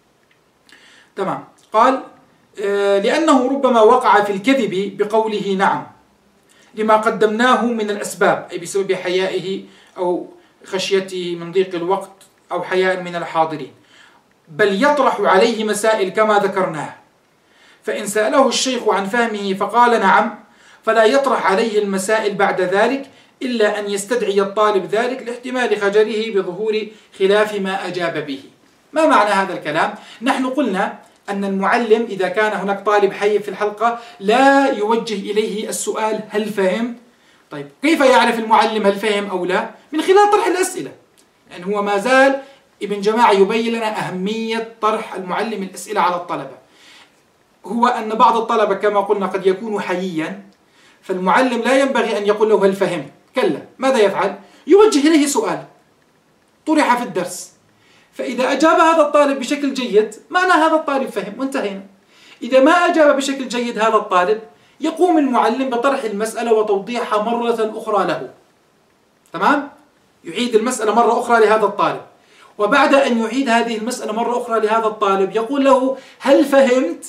تمام. قال آه لأنه ربما وقع في الكذب بقوله نعم لما قدمناه من الأسباب، أي بسبب حيائه أو خشيته من ضيق الوقت أو حياء من الحاضرين، بل يطرح عليه مسائل كما ذكرناه. فإن سأله الشيخ عن فهمه فقال نعم فلا يطرح عليه المسائل بعد ذلك إلا أن يستدعي الطالب ذلك لاحتمال خجله بظهور خلاف ما أجاب به. ما معنى هذا الكلام؟ نحن قلنا أن المعلم إذا كان هناك طالب حي في الحلقة لا يوجه إليه السؤال هل فهم. طيب كيف يعرف المعلم هل فهم أو لا؟ من خلال طرح الأسئلة. يعني هو ما زال ابن جماعة يبين لنا أهمية طرح المعلم الأسئلة على الطلبة. هو أن بعض الطلبة كما قلنا قد يكون حييا، فالمعلم لا ينبغي أن يقول له هل فهم، كلا. ماذا يفعل؟ يوجه إليه سؤال طرح في الدرس، فإذا أجاب هذا الطالب بشكل جيد معنى هذا الطالب فهم وانتهينا. إذا ما أجاب بشكل جيد هذا الطالب يقوم المعلم بطرح المسألة وتوضيحها مرة أخرى له. تمام؟ يعيد المسألة مرة أخرى لهذا الطالب، وبعد أن يعيد هذه المسألة مرة أخرى لهذا الطالب يقول له هل فهمت؟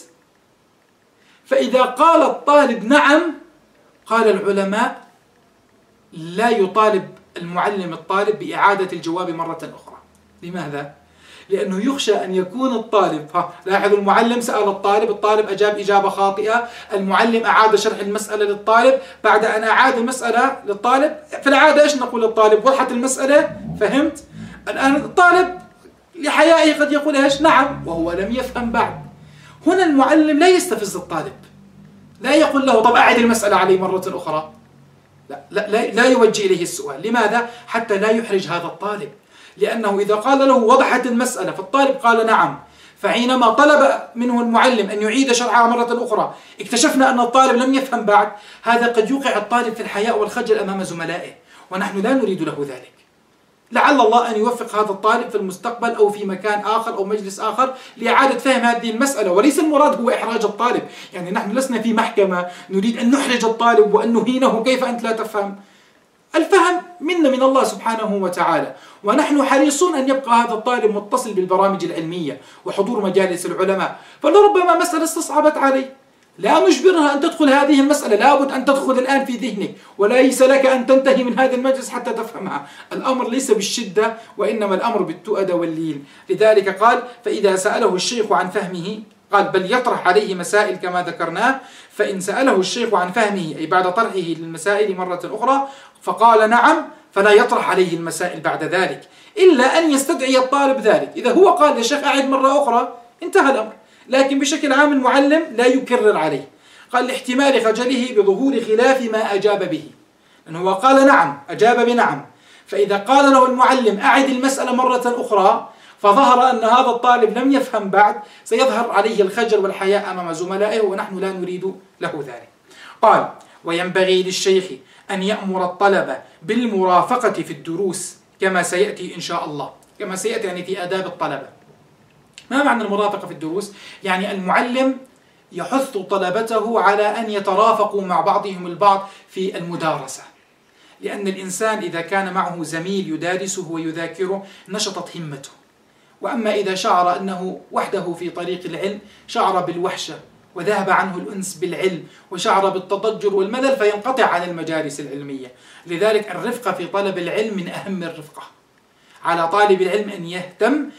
فإذا قال الطالب نعم قال العلماء لا يطالب المعلم الطالب بإعادة الجواب مرة أخرى. لماذا؟ لأنه يخشى أن يكون الطالب، لاحظوا المعلم سأل الطالب، الطالب أجاب إجابة خاطئة، المعلم أعاد شرح المسألة للطالب، بعد أن أعاد المسألة للطالب في العادة إيش نقول للطالب؟ وضحت المسألة؟ فهمت؟ الآن الطالب لحيائه قد يقول إيش؟ نعم وهو لم يفهم بعد. هنا المعلم لا يستفز الطالب، لا يقول له طب أعد المسألة علي مرة أخرى، لا, لا, لا, لا يوجه إليه السؤال. لماذا؟ حتى لا يحرج هذا الطالب، لأنه إذا قال له وضحت المسألة فالطالب قال نعم، فحينما طلب منه المعلم أن يعيد شرحها مرة أخرى اكتشفنا أن الطالب لم يفهم بعد، هذا قد يوقع الطالب في الحياء والخجل أمام زملائه، ونحن لا نريد له ذلك. لعل الله أن يوفق هذا الطالب في المستقبل أو في مكان آخر أو مجلس آخر لإعادة فهم هذه المسألة، وليس المراد هو إحراج الطالب. يعني نحن لسنا في محكمة نريد أن نحرج الطالب وأن نهينه كيف أنت لا تفهم. الفهم منا من الله سبحانه وتعالى، ونحن حريصون أن يبقى هذا الطالب متصل بالبرامج العلمية وحضور مجالس العلماء. فلربما مسألة استصعبت عليه، لا نجبرها أن تدخل هذه المسألة، لابد أن تدخل الآن في ذهنك، وليس لك أن تنتهي من هذا المجلس حتى تفهمها. الأمر ليس بالشدة، وإنما الأمر بالتؤدة واللين. لذلك قال فإذا سأله الشيخ عن فهمه، قال بل يطرح عليه مسائل كما ذكرناه، فإن سأله الشيخ عن فهمه أي بعد طرحه للمسائل مرة أخرى فقال نعم، فلا يطرح عليه المسائل بعد ذلك إلا أن يستدعي الطالب ذلك. إذا هو قال للشيخ أعد مرة أخرى انتهى الأمر، لكن بشكل عام المعلم لا يكرر عليه. قال لاحتمال خجله بظهور خلاف ما أجاب به، لأنه هو قال نعم أجاب بنعم، فإذا قال له المعلم أعد المسألة مرة أخرى فظهر أن هذا الطالب لم يفهم بعد، سيظهر عليه الخجل والحياء أمام زملائه، ونحن لا نريد له ذلك. قال وينبغي للشيخ أن يأمر الطلبة بالمرافقة في الدروس كما سيأتي إن شاء الله، كما سيأتي يعني في آداب الطلبة. ما معنى المرافقة في الدروس؟ يعني المعلم يحث طلبته على أن يترافقوا مع بعضهم البعض في المدارسة، لأن الإنسان إذا كان معه زميل يدارسه ويذاكره نشطت همته، وأما إذا شعر أنه وحده في طريق العلم شعر بالوحشة وذهب عنه الأنس بالعلم وشعر بالتضجر والملل فينقطع عن المجالس العلمية. لذلك الرفقة في طلب العلم من أهم الرفقة. على طالب العلم أن يهتم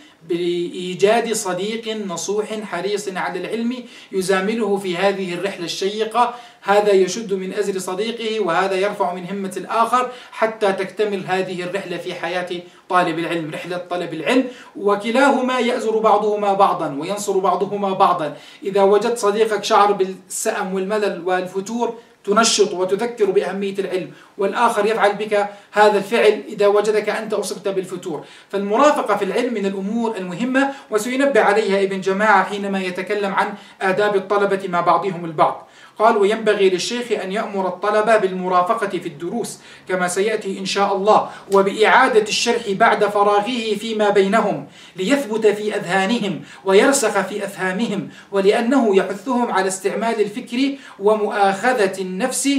بإيجاد صديق نصوح حريص على العلم يزامله في هذه الرحلة الشيقة، هذا يشد من أزر صديقه وهذا يرفع من همة الآخر حتى تكتمل هذه الرحلة في حياة طالب العلم، رحلة طلب العلم، وكلاهما يأزر بعضهما بعضا وينصر بعضهما بعضا. إذا وجدت صديقك شعر بالسأم والملل والفتور تنشط وتذكر بأهمية العلم، والآخر يفعل بك هذا الفعل إذا وجدك أنت أصبت بالفتور. فالمرافقة في العلم من الأمور المهمة، وسينبه عليها ابن جماعة حينما يتكلم عن آداب الطلبة مع بعضهم البعض. قال وينبغي للشيخ أن يأمر الطلبة بالمرافقة في الدروس كما سيأتي إن شاء الله، وبإعادة الشرح بعد فراغه فيما بينهم ليثبت في أذهانهم ويرسخ في أفهامهم، ولأنه يحثهم على استعمال الفكر ومؤاخذة النفس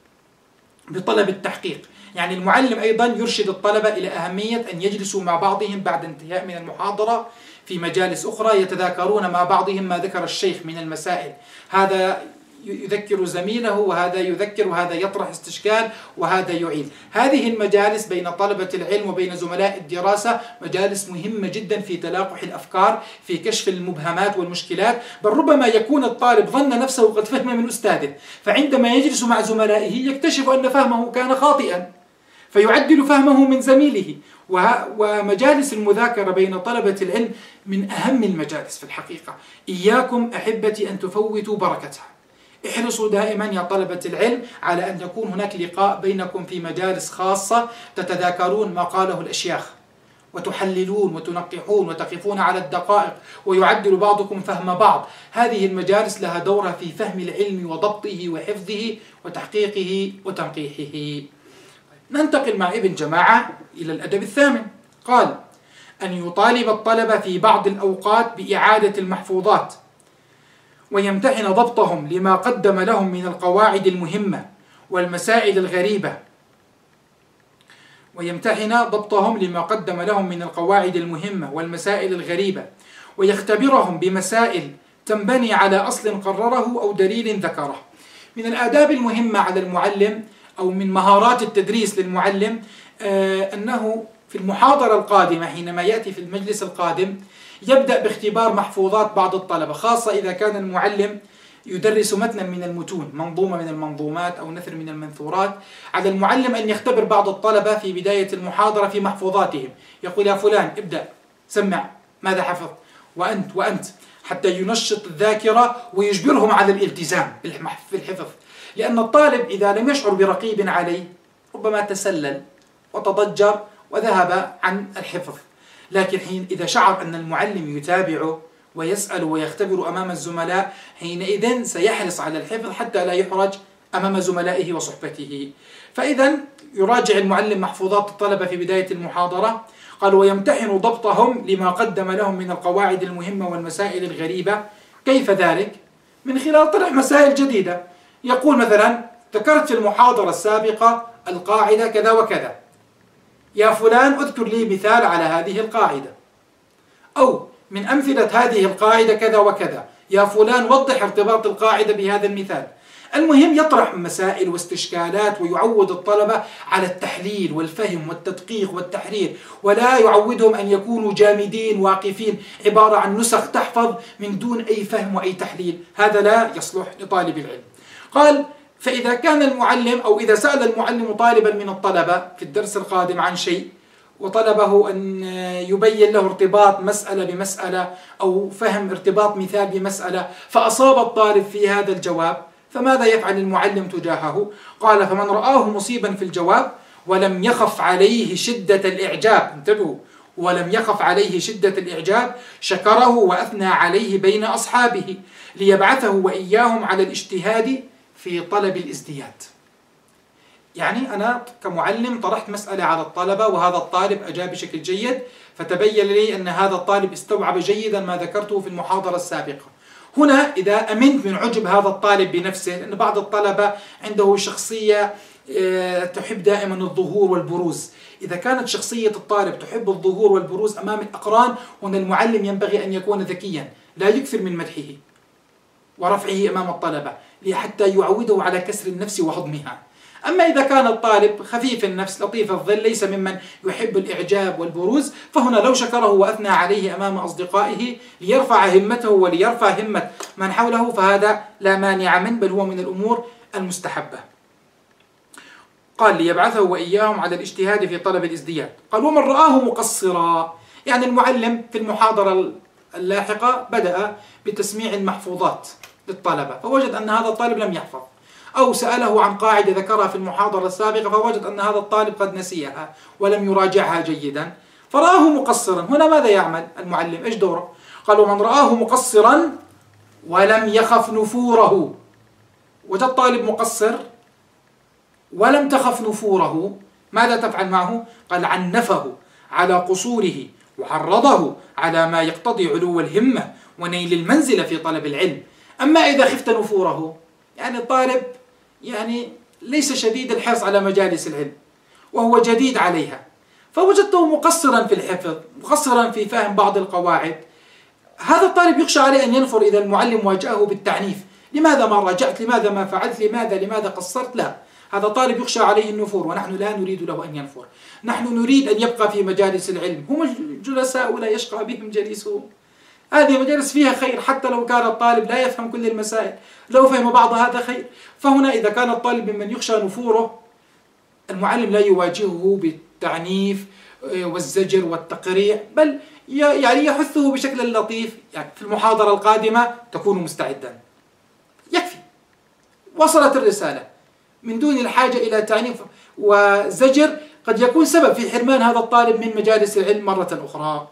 بطلب التحقيق. يعني المعلم أيضا يرشد الطلبة إلى أهمية أن يجلسوا مع بعضهم بعد انتهاء من المحاضرة في مجالس أخرى يتذاكرون مع بعضهم ما ذكر الشيخ من المسائل، هذا يذكر زميله وهذا يذكر وهذا يطرح استشكال وهذا يعيد. هذه المجالس بين طلبة العلم وبين زملاء الدراسة مجالس مهمة جدا في تلاقح الأفكار، في كشف المبهمات والمشكلات، بل ربما يكون الطالب ظن نفسه قد فهم من أستاذه، فعندما يجلس مع زملائه يكتشف أن فهمه كان خاطئا فيعدل فهمه من زميله. ومجالس المذاكرة بين طلبة العلم من أهم المجالس في الحقيقة. إياكم أحبتي أن تفوتوا بركتها. احرصوا دائما يا طلبة العلم على أن يكون هناك لقاء بينكم في مجالس خاصة تتذاكرون ما قاله الأشياخ وتحللون وتنقحون وتقفون على الدقائق ويعدل بعضكم فهم بعض. هذه المجالس لها دورة في فهم العلم وضبطه وحفظه وتحقيقه وتنقيحه. ننتقل مع ابن جماعة إلى الأدب الثامن. قال أن يطالب الطلبة في بعض الأوقات بإعادة المحفوظات ويمتحن ضبطهم لما قدم لهم من القواعد المهمة والمسائل الغريبة ويمتحن ضبطهم لما قدم لهم من القواعد المهمة والمسائل الغريبة ويختبرهم بمسائل تنبني على أصل قرره أو دليل ذكره. من الآداب المهمة على المعلم أو من مهارات التدريس للمعلم آه أنه في المحاضرة القادمة حينما يأتي في المجلس القادم يبدأ باختبار محفوظات بعض الطلبة، خاصة إذا كان المعلم يدرس متنا من المتون، منظومة من المنظومات أو نثر من المنثورات. على المعلم أن يختبر بعض الطلبة في بداية المحاضرة في محفوظاتهم، يقول يا فلان ابدأ سمع ماذا حفظ وأنت وأنت، حتى ينشط الذاكرة ويجبرهم على الالتزام في الحفظ. لأن الطالب إذا لم يشعر برقيب عليه ربما تسلل وتضجر وذهب عن الحفظ. لكن حين إذا شعر أن المعلم يتابعه ويسأل ويختبر أمام الزملاء، حينئذ سيحرص على الحفظ حتى لا يحرج أمام زملائه وصحبته. فإذا يراجع المعلم محفوظات الطلبة في بداية المحاضرة. قال ويمتحن ضبطهم لما قدم لهم من القواعد المهمة والمسائل الغريبة. كيف ذلك؟ من خلال طرح مسائل جديدة. يقول مثلا ذكرت في المحاضرة السابقة القاعدة كذا وكذا، يا فلان اذكر لي مثال على هذه القاعدة، أو من أمثلة هذه القاعدة كذا وكذا، يا فلان وضح ارتباط القاعدة بهذا المثال. المهم يطرح مسائل واستشكالات ويعود الطلبة على التحليل والفهم والتدقيق والتحرير، ولا يعودهم أن يكونوا جامدين واقفين عبارة عن نسخ تحفظ من دون أي فهم وأي تحليل. هذا لا يصلح لطالب العلم. قال فإذا كان المعلم أو إذا سأل المعلم طالبا من الطلبة في الدرس القادم عن شيء وطلبه أن يبين له ارتباط مسألة بمسألة أو فهم ارتباط مثال بمسألة، فأصاب الطالب في هذا الجواب، فماذا يفعل المعلم تجاهه؟ قال فمن رآه مصيبا في الجواب ولم يخف عليه شدة الإعجاب، انتبهوا، ولم يخف عليه شدة الإعجاب شكره وأثنى عليه بين أصحابه ليبعثه وإياهم على الاجتهاد في طلب الازدياد. يعني أنا كمعلم طرحت مسألة على الطلبة وهذا الطالب أجاب بشكل جيد، فتبين لي أن هذا الطالب استوعب جيدا ما ذكرته في المحاضرة السابقة. هنا إذا أمنت من عجب هذا الطالب بنفسه، لأن بعض الطلبة عنده شخصية تحب دائما الظهور والبروز، إذا كانت شخصية الطالب تحب الظهور والبروز أمام الأقران، هنا المعلم ينبغي أن يكون ذكيا لا يكثر من مدحه ورفعه أمام الطلبة حتى يعوده على كسر النفس وهضمها. أما إذا كان الطالب خفيف النفس لطيف الظل ليس ممن يحب الإعجاب والبروز، فهنا لو شكره وأثنى عليه أمام أصدقائه ليرفع همته وليرفع همة من حوله فهذا لا مانع منه، بل هو من الأمور المستحبة. قال ليبعثه وإياهم على الاجتهاد في طلب الازدياد. قال ومن رآه مقصرا، يعني المعلم في المحاضرة اللاحقة بدأ بتسميع المحفوظات للطلبة فوجد أن هذا الطالب لم يحفظ، أو سأله عن قاعدة ذكرها في المحاضرة السابقة فوجد أن هذا الطالب قد نسيها ولم يراجعها جيدا، فرآه مقصرا. هنا ماذا يعمل المعلم؟ إيش دوره؟ قال ومن رآه مقصرا ولم يخف نفوره. وجد طالب مقصر ولم تخف نفوره، ماذا تفعل معه؟ قال عنفه على قصوره وعرضه على ما يقتضي علو الهمة ونيل المنزلة في طلب العلم. أما إذا خفت نفوره، يعني الطالب يعني ليس شديد الحرص على مجالس العلم وهو جديد عليها، فوجدته مقصرا في الحفظ، مقصرا في فهم بعض القواعد، هذا الطالب يخشى عليه أن ينفر إذا المعلم واجهه بالتعنيف، لماذا ما راجعت؟ لماذا ما فعلت؟ لماذا لماذا قصرت؟ لا، هذا طالب يخشى عليه النفور، ونحن لا نريد له أن ينفر، نحن نريد أن يبقى في مجالس العلم. هم الجلساء ولا يشقى بهم جليسهم، هذه مجالس فيها خير، حتى لو كان الطالب لا يفهم كل المسائل، لو فهم بعض هذا خير. فهنا إذا كان الطالب ممن يخشى نفوره، المعلم لا يواجهه بالتعنيف والزجر والتقريع، بل يعني يحثه بشكل لطيف. يعني في المحاضرة القادمة تكون مستعدا، يكفي، وصلت الرسالة من دون الحاجة إلى تعنيف وزجر قد يكون سبب في حرمان هذا الطالب من مجالس العلم مرة أخرى.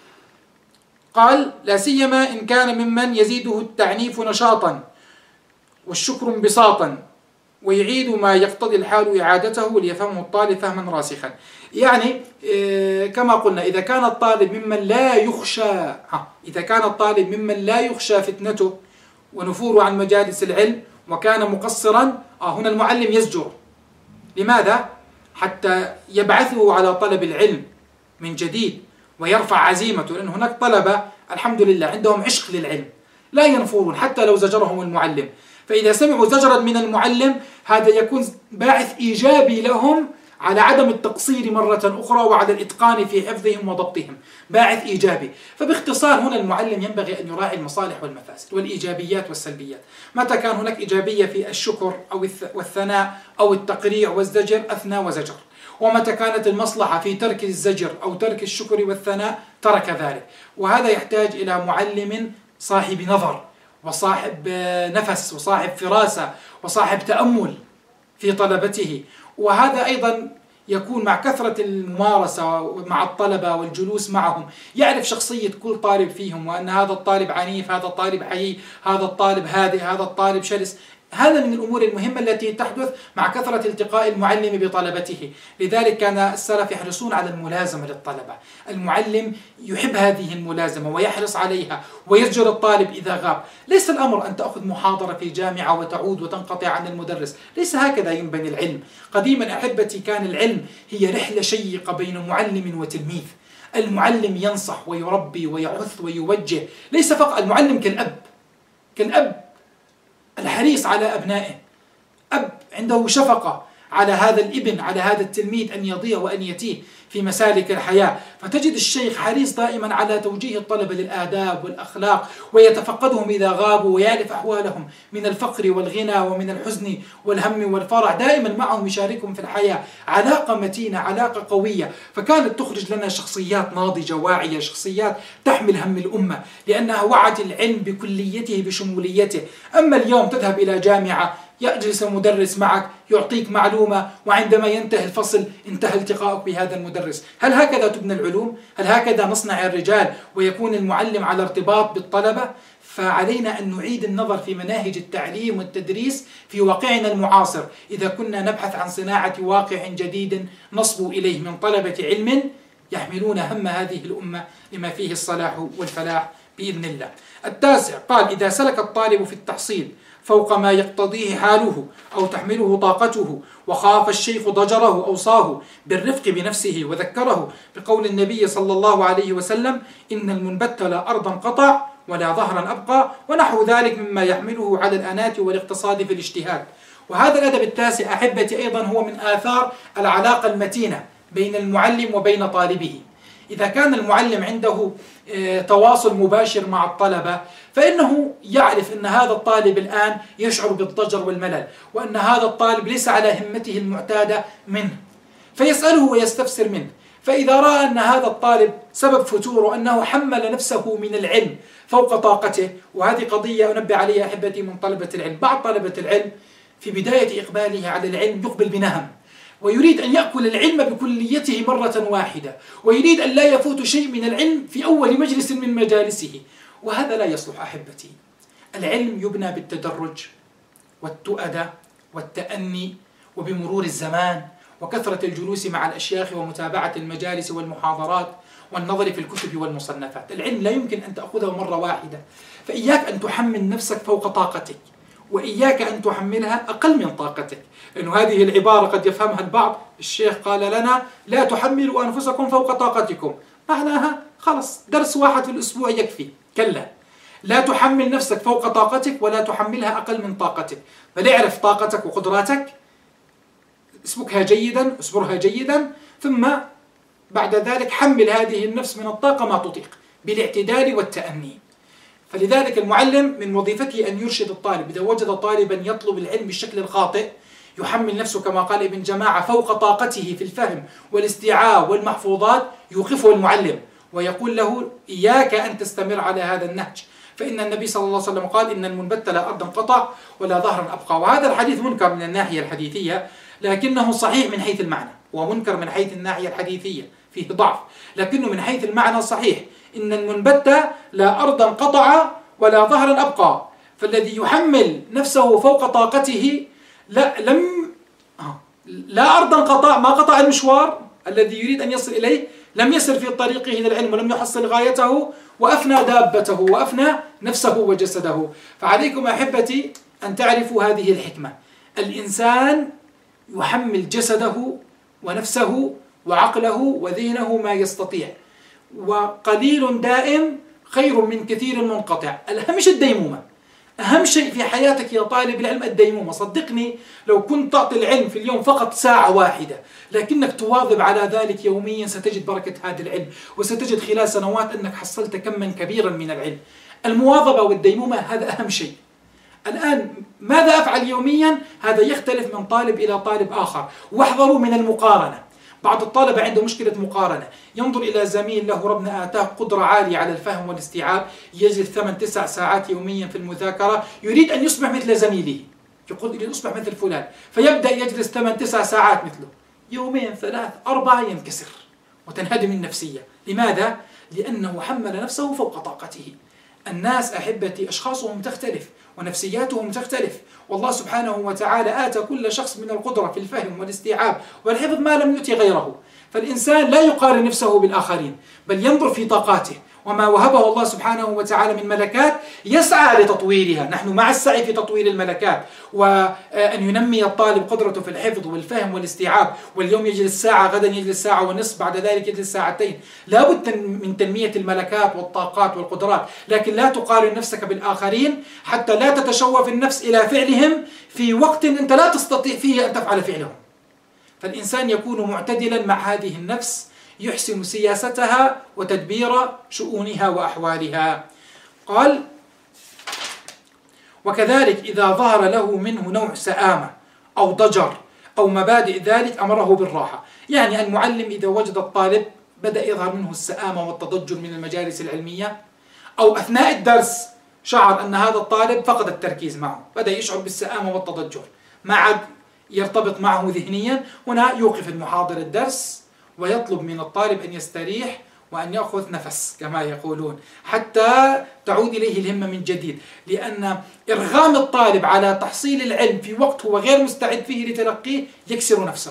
قال لا سيما إن كان ممن يزيده التعنيف نشاطا والشكر انبساطا ويعيد ما يقتضي الحال إعادته ليفهمه الطالب فهما راسخا. يعني كما قلنا إذا كان الطالب ممن لا يخشى إذا كان الطالب ممن لا يخشى فتنته ونفوره عن مجالس العلم وكان مقصرا، آه هنا المعلم يزجر. لماذا؟ حتى يبعثه على طلب العلم من جديد ويرفع عزيمته، لأن هناك طلبة الحمد لله عندهم عشق للعلم لا ينفرون حتى لو زجرهم المعلم، فإذا سمعوا زجرا من المعلم هذا يكون باعث إيجابي لهم على عدم التقصير مرة أخرى وعلى الإتقان في حفظهم وضبطهم، باعث إيجابي. فباختصار هنا المعلم ينبغي أن يراعي المصالح والمفاسد والإيجابيات والسلبيات. متى كان هناك إيجابية في الشكر أو والثناء أو التقريع والزجر أثنى وزجر، ومتى كانت المصلحة في ترك الزجر أو ترك الشكر والثناء ترك ذلك. وهذا يحتاج إلى معلم صاحب نظر وصاحب نفس وصاحب فراسة وصاحب تأمل في طلبته، وهذا أيضا يكون مع كثرة الممارسة مع الطلبة والجلوس معهم، يعرف شخصية كل طالب فيهم، وأن هذا الطالب عنيف، هذا الطالب حيي، هذا الطالب هادئ، هذا الطالب شرس. هذا من الأمور المهمة التي تحدث مع كثرة التقاء المعلم بطلبته. لذلك كان السلف يحرصون على الملازمة للطلبة. المعلم يحب هذه الملازمة ويحرص عليها ويزجر الطالب إذا غاب. ليس الأمر أن تأخذ محاضرة في جامعة وتعود وتنقطع عن المدرس، ليس هكذا ينبني العلم. قديما أحبتي كان العلم هي رحلة شيقة بين معلم وتلميذ. المعلم ينصح ويربي ويحث ويوجه، ليس فقط المعلم كالأب، كالأب الحريص على أبنائه، أب عنده شفقة على هذا الابن، على هذا التلميذ أن يضيع وأن يتيه في مسالك الحياة. فتجد الشيخ حريص دائما على توجيه الطلبة للآداب والأخلاق، ويتفقدهم إذا غابوا ويعرف أحوالهم من الفقر والغنى ومن الحزن والهم والفرح، دائما معهم يشاركهم في الحياة. علاقة متينة، علاقة قوية. فكانت تخرج لنا شخصيات ناضجة واعية، شخصيات تحمل هم الأمة، لأنها وعت العلم بكليته بشموليته. أما اليوم تذهب إلى جامعة، يجلس المدرس معك يعطيك معلومة، وعندما ينتهي الفصل انتهى التقاؤك بهذا المدرس. هل هكذا تبنى العلوم؟ هل هكذا نصنع الرجال ويكون المعلم على ارتباط بالطلبة؟ فعلينا أن نعيد النظر في مناهج التعليم والتدريس في واقعنا المعاصر، إذا كنا نبحث عن صناعة واقع جديد نصبو إليه من طلبة علم يحملون هم هذه الأمة لما فيه الصلاح والفلاح بإذن الله. التاسع قال: إذا سلك الطالب في التحصيل فوق ما يقتضيه حاله أو تحمله طاقته وخاف الشيخ ضجره أوصاه بالرفق بنفسه وذكره بقول النبي صلى الله عليه وسلم: إن المنبت لا أرضا قطع ولا ظهرا أبقى، ونحو ذلك مما يحمله على الأنات والاقتصاد في الاجتهاد. وهذا الأدب التاسع أحبتي أيضا هو من آثار العلاقة المتينة بين المعلم وبين طالبه. إذا كان المعلم عنده تواصل مباشر مع الطلبة، فإنه يعرف أن هذا الطالب الآن يشعر بالضجر والملل، وأن هذا الطالب ليس على همته المعتادة منه، فيسأله ويستفسر منه. فإذا رأى أن هذا الطالب سبب فتوره أنه حمل نفسه من العلم فوق طاقته، وهذه قضية أنبه عليها أحبتي من طلبة العلم. بعض طلبة العلم في بداية إقباله على العلم يقبل بنهم، ويريد أن يأكل العلم بكليته مرة واحدة، ويريد أن لا يفوت شيء من العلم في أول مجلس من مجالسه، وهذا لا يصلح أحبتي. العلم يبنى بالتدرج والتؤدة والتأني وبمرور الزمان وكثرة الجلوس مع الأشياخ ومتابعة المجالس والمحاضرات والنظر في الكتب والمصنفات. العلم لا يمكن أن تأخذه مرة واحدة، فإياك أن تحمل نفسك فوق طاقتك، وإياك أن تحملها أقل من طاقتك، لأن هذه العبارة قد يفهمها البعض. الشيخ قال لنا: لا تحملوا أنفسكم فوق طاقتكم، معناها خلص درس واحد في الأسبوع يكفي. كلا، لا تحمل نفسك فوق طاقتك ولا تحملها أقل من طاقتك، بل اعرف طاقتك وقدراتك، اسبكها جيدا، اسبرها جيدا، ثم بعد ذلك حمل هذه النفس من الطاقة ما تطيق بالاعتدال والتأني. فلذلك المعلم من وظيفته أن يرشد الطالب. إذا وجد طالبا يطلب العلم بالشكل الخاطئ، يحمل نفسه كما قال ابن جماعة فوق طاقته في الفهم والاستيعاب والمحفوظات، يوقفه المعلم ويقول له: إياك أن تستمر على هذا النهج، فإن النبي صلى الله عليه وسلم قال: إن المنبت لا أرضا قطع ولا ظهرا أبقى. وهذا الحديث منكر من الناحية الحديثية، لكنه صحيح من حيث المعنى، ومنكر من حيث الناحية الحديثية فيه ضعف، لكنه من حيث المعنى صحيح. إن المنبت لا أرضا قطع ولا ظهرا أبقى، فالذي يحمل نفسه فوق طاقته لا لم لا أرضا قطع، ما قطع المشوار الذي يريد أن يصل إليه، لم يسر في طريقه إلى العلم ولم يحصل غايته، وأفنى دابته وأفنى نفسه وجسده. فعليكم أحبتي أن تعرفوا هذه الحكمة. الإنسان يحمل جسده ونفسه وعقله وذهنه ما يستطيع، وقليل دائم خير من كثير منقطع. الأهم شيء الديمومة، أهم شيء في حياتك يا طالب العلم الديمومة. صدقني لو كنت تعطي العلم في اليوم فقط ساعة واحدة، لكنك تواظب على ذلك يوميا، ستجد بركة هذا العلم، وستجد خلال سنوات أنك حصلت كما كبيرا من العلم. المواظبة والديمومة هذا أهم شيء. الآن ماذا أفعل يوميا؟ هذا يختلف من طالب إلى طالب آخر. واحذروا من المقارنة. بعض الطلبة عنده مشكلة مقارنة، ينظر إلى زميل له ربنا آتاه قدرة عالية على الفهم والاستيعاب، يجلس ثمان تسع ساعات يوميا في المذاكرة، يريد أن يصبح مثل زميله، يقول إلي أصبح مثل فلان، فيبدأ يجلس ثمان تسع ساعات مثله، يومين ثلاث أربعة ينكسر وتنهدم النفسية. لماذا؟ لأنه حمل نفسه فوق طاقته. الناس أحبتي أشخاصهم تختلف ونفسياتهم تختلف، والله سبحانه وتعالى آتى كل شخص من القدرة في الفهم والاستيعاب والحفظ ما لم يؤتي غيره. فالإنسان لا يقارن نفسه بالآخرين، بل ينظر في طاقاته وما وهبه الله سبحانه وتعالى من ملكات يسعى لتطويرها. نحن مع السعي في تطوير الملكات، وأن ينمي الطالب قدرته في الحفظ والفهم والاستيعاب، واليوم يجلس ساعة، غدا يجلس ساعة ونصف، بعد ذلك يجلس ساعتين. لا بد من تنمية الملكات والطاقات والقدرات، لكن لا تقارن نفسك بالآخرين حتى لا تتشوف النفس إلى فعلهم في وقت أنت لا تستطيع فيه أن تفعل فعلهم. فالإنسان يكون معتدلا مع هذه النفس، يحسن سياستها وتدبير شؤونها وأحوالها. قال: وكذلك إذا ظهر له منه نوع سآمة أو ضجر أو مبادئ ذلك أمره بالراحة. يعني المعلم إذا وجد الطالب بدأ يظهر منه السآمة والتضجر من المجالس العلمية، أو أثناء الدرس شعر أن هذا الطالب فقد التركيز معه، بدأ يشعر بالسآمة والتضجر، ما عاد يرتبط معه ذهنيا، هنا يوقف المحاضر الدرس ويطلب من الطالب أن يستريح وأن يأخذ نفس كما يقولون حتى تعود إليه الهمة من جديد. لأن إرغام الطالب على تحصيل العلم في وقت هو غير مستعد فيه لتلقيه يكسر نفسه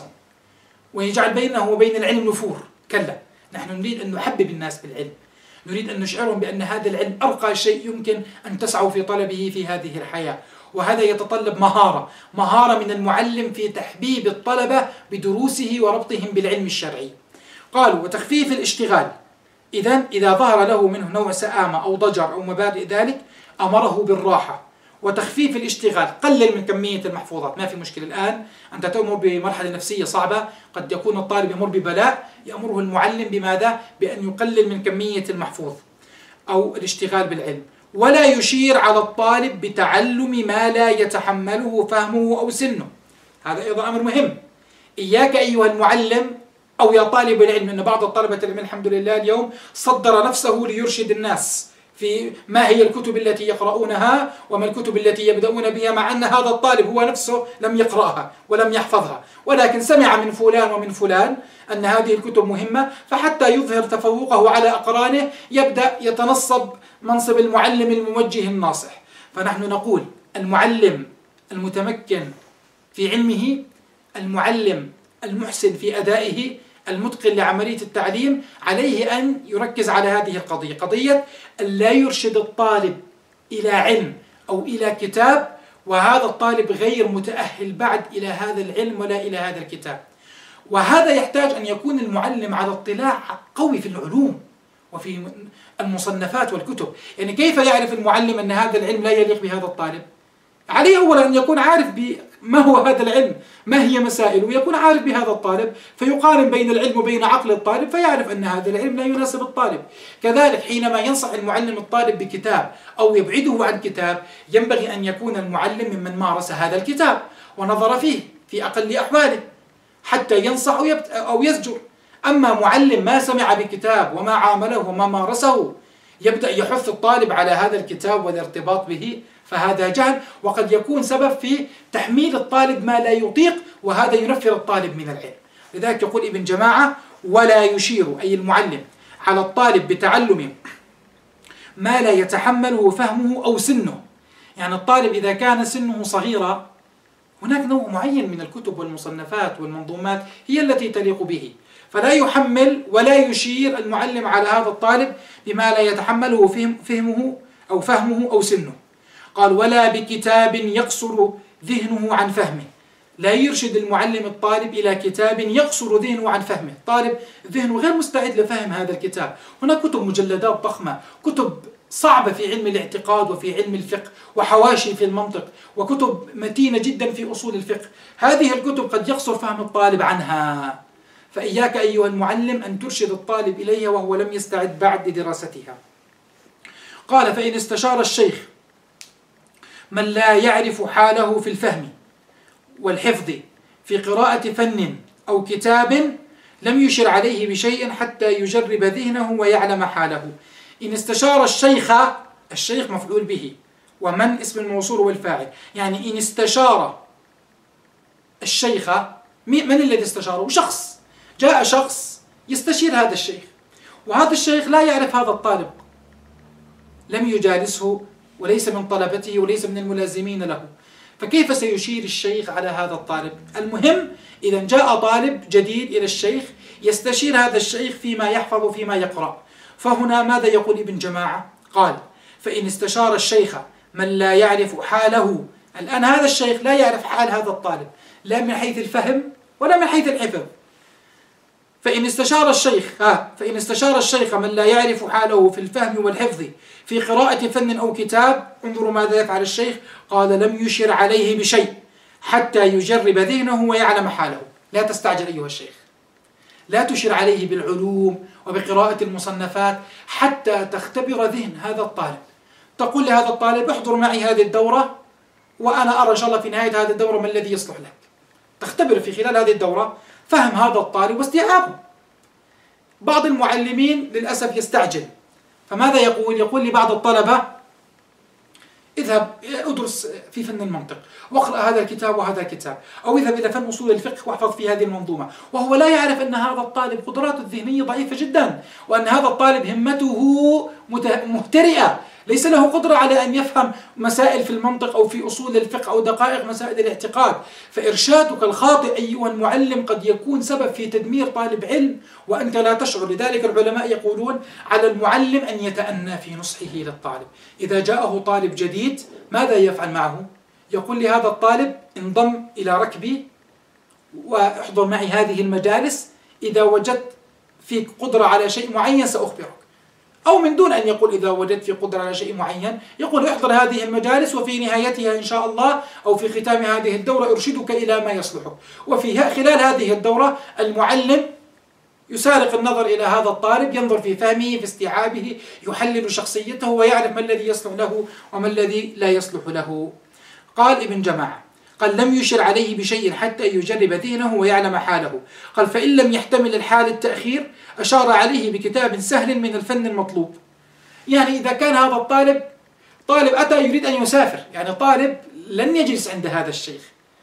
ويجعل بينه وبين العلم نفور. كلا، نحن نريد أن نحبب الناس بالعلم، نريد أن نشعرهم بأن هذا العلم أرقى شيء يمكن أن تسعوا في طلبه في هذه الحياة، وهذا يتطلب مهارة مهارة من المعلم في تحبيب الطلبة بدروسه وربطهم بالعلم الشرعي. قالوا: وتخفيف الاشتغال. إذن إذا ظهر له منه نوع سآمة أو ضجر أو مبادئ ذلك أمره بالراحة وتخفيف الاشتغال. قلل من كمية المحفوظات، ما في مشكلة. الآن أنت تمر بمرحلة نفسية صعبة، قد يكون الطالب يمر ببلاء، يأمره المعلم بماذا؟ بأن يقلل من كمية المحفوظ أو الاشتغال بالعلم. ولا يشير على الطالب بتعلم ما لا يتحمله فهمه أو سنه. هذا أيضا أمر مهم. إياك أيها المعلم أو يا طالب العلم، أن بعض الطلبة العلم الحمد لله اليوم صدر نفسه ليرشد الناس في ما هي الكتب التي يقرؤونها وما الكتب التي يبدأون بها، مع أن هذا الطالب هو نفسه لم يقرأها ولم يحفظها، ولكن سمع من فلان ومن فلان أن هذه الكتب مهمة، فحتى يظهر تفوقه على أقرانه يبدأ يتنصب منصب المعلم الموجه الناصح. فنحن نقول: المعلم المتمكن في علمه، المعلم المحسن في أدائه، المتقن لعملية التعليم، عليه أن يركز على هذه القضية، قضية أن لا يرشد الطالب إلى علم أو إلى كتاب وهذا الطالب غير متأهل بعد إلى هذا العلم ولا إلى هذا الكتاب. وهذا يحتاج أن يكون المعلم على اطلاع قوي في العلوم وفي المصنفات والكتب. يعني كيف يعرف المعلم أن هذا العلم لا يليق بهذا الطالب؟ عليه أولا أن يكون عارف بما هو هذا العلم، ما هي مسائله، ويكون عارف بهذا الطالب، فيقارن بين العلم وبين عقل الطالب فيعرف أن هذا العلم لا يناسب الطالب. كذلك حينما ينصح المعلم الطالب بكتاب أو يبعده عن كتاب، ينبغي أن يكون المعلم ممن مارس هذا الكتاب ونظر فيه في أقل أحواله حتى ينصح أو يزجر. أما معلم ما سمع بكتاب وما عامله وما مارسه يبدأ يحث الطالب على هذا الكتاب والارتباط به، فهذا جهل، وقد يكون سبب في تحميل الطالب ما لا يطيق، وهذا ينفر الطالب من العلم. لذلك يقول ابن جماعة: ولا يشير أي المعلم على الطالب بتعلم ما لا يتحمله فهمه أو سنه. يعني الطالب إذا كان سنه صغيرا هناك نوع معين من الكتب والمصنفات والمنظومات هي التي تليق به، فلا يحمل ولا يشير المعلم على هذا الطالب بما لا يتحمله فهم فهمه أو فهمه أو سنه. قال: ولا بكتاب يقصر ذهنه عن فهمه. لا يرشد المعلم الطالب إلى كتاب يقصر ذهنه عن فهمه. طالب ذهنه غير مستعد لفهم هذا الكتاب، هناك كتب مجلدات ضخمة، كتب صعبة في علم الاعتقاد وفي علم الفقه، وحواشي في المنطق، وكتب متينة جدا في أصول الفقه. هذه الكتب قد يقصر فهم الطالب عنها، فإياك أيها المعلم أن ترشد الطالب إليها وهو لم يستعد بعد لدراستها. قال: فإن استشار الشيخ من لا يعرف حاله في الفهم والحفظ في قراءة فن أو كتاب لم يشر عليه بشيء حتى يجرب ذهنه ويعلم حاله. إن استشار الشيخ، الشيخ مفعول به ومن اسم الموصول والفاعل. يعني إن استشار الشيخ، من الذي استشاره؟ شخص، جاء شخص يستشير هذا الشيخ، وهذا الشيخ لا يعرف هذا الطالب، لم يجالسه وليس من طلبته وليس من الملازمين له، فكيف سيشير الشيخ على هذا الطالب؟ المهم إذا جاء طالب جديد إلى الشيخ يستشير هذا الشيخ فيما يحفظ فيما يقرأ، فهنا ماذا يقول ابن جماعة؟ قال: فإن استشار الشيخ من لا يعرف حاله. الآن هذا الشيخ لا يعرف حال هذا الطالب لا من حيث الفهم ولا من حيث الحفظ. فإن استشار الشيخ ها فإن استشار الشيخ من لا يعرف حاله في الفهم والحفظ في قراءة فن أو كتاب، انظروا ماذا يفعل الشيخ. قال: لم يشر عليه بشيء حتى يجرب ذهنه ويعلم حاله. لا تستعجل أيها الشيخ، لا تشر عليه بالعلوم وبقراءة المصنفات حتى تختبر ذهن هذا الطالب. تقول لهذا الطالب: احضر معي هذه الدورة وأنا أرى إن شاء الله في نهاية هذه الدورة ما الذي يصلح لك. تختبر في خلال هذه الدورة فهم هذا الطالب واستيعابه. بعض المعلمين للأسف يستعجل، فماذا يقول؟ يقول لبعض الطلبة: اذهب ادرس في فن المنطق واقرأ هذا الكتاب وهذا الكتاب، أو اذهب إلى فن أصول الفقه واحفظ في هذه المنظومة، وهو لا يعرف أن هذا الطالب قدراته الذهنية ضعيفة جدا، وأن هذا الطالب همته مهترئة، ليس له قدرة على أن يفهم مسائل في المنطق أو في أصول الفقه أو دقائق مسائل الاعتقاد. فإرشادك الخاطئ أيها المعلم قد يكون سبب في تدمير طالب علم وأنت لا تشعر. لذلك العلماء يقولون: على المعلم أن يتأنى في نصحه للطالب. إذا جاءه طالب جديد ماذا يفعل معه؟ يقول لهذا الطالب: انضم إلى ركبي واحضر معي هذه المجالس، إذا وجدت فيك قدرة على شيء معين سأخبرك. أو من دون أن يقول إذا وجدت في قدرة على شيء معين، يقول: احضر هذه المجالس وفي نهايتها إن شاء الله أو في ختام هذه الدورة أرشدك إلى ما يصلحك. وفي خلال هذه الدورة المعلم يسارق النظر إلى هذا الطالب، ينظر في فهمه في استيعابه، يحلل شخصيته ويعرف ما الذي يصلح له وما الذي لا يصلح له. قال ابن جماعة: قال: لم يشر عليه بشيء حتى يجرب ذهنه ويعلم حاله. قال: فإن لم يحتمل الحال التأخير أشار عليه بكتاب سهل من الفن المطلوب. يعني إذا كان هذا الطالب طالب أتى يريد أن يسافر، يعني طالب لن يجلس عند هذا الشيخ،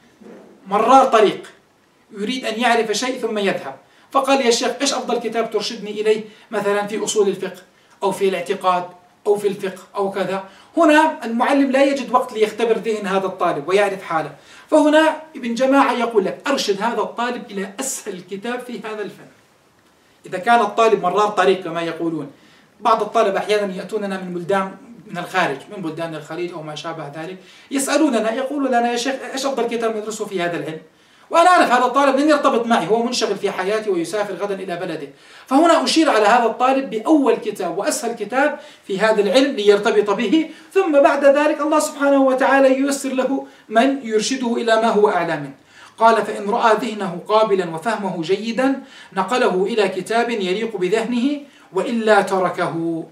مرار طريق يريد أن يعرف شيء ثم يذهب، فقال: يا شيخ إيش أفضل كتاب ترشدني إليه مثلا في أصول الفقه أو في الاعتقاد أو في الفقه أو كذا. هنا المعلم لا يجد وقت ليختبر ذهن هذا الطالب ويعرف حاله، فهنا ابن جماعة يقول لك: أرشد هذا الطالب إلى أسهل كتاب في هذا الفن. إذا كان الطالب مرار طريق كما يقولون، بعض الطلبة أحيانا يأتوننا من بلدان من الخارج، من بلدان الخليج أو ما شابه ذلك، يسألوننا يقولون لنا: يا شيخ إيش أفضل كتاب ندرسه في هذا العلم؟ وأنا أعرف هذا الطالب لن يرتبط معي، هو منشغل في حياته ويسافر غدا إلى بلده، فهنا أشير على هذا الطالب بأول كتاب وأسهل كتاب في هذا العلم ليرتبط به، ثم بعد ذلك الله سبحانه وتعالى ييسر له من يرشده إلى ما هو أعلى منه. قال: فإن رأى ذهنه قابلا وفهمه جيدا نقله إلى كتاب يليق بذهنه وإلا تركه.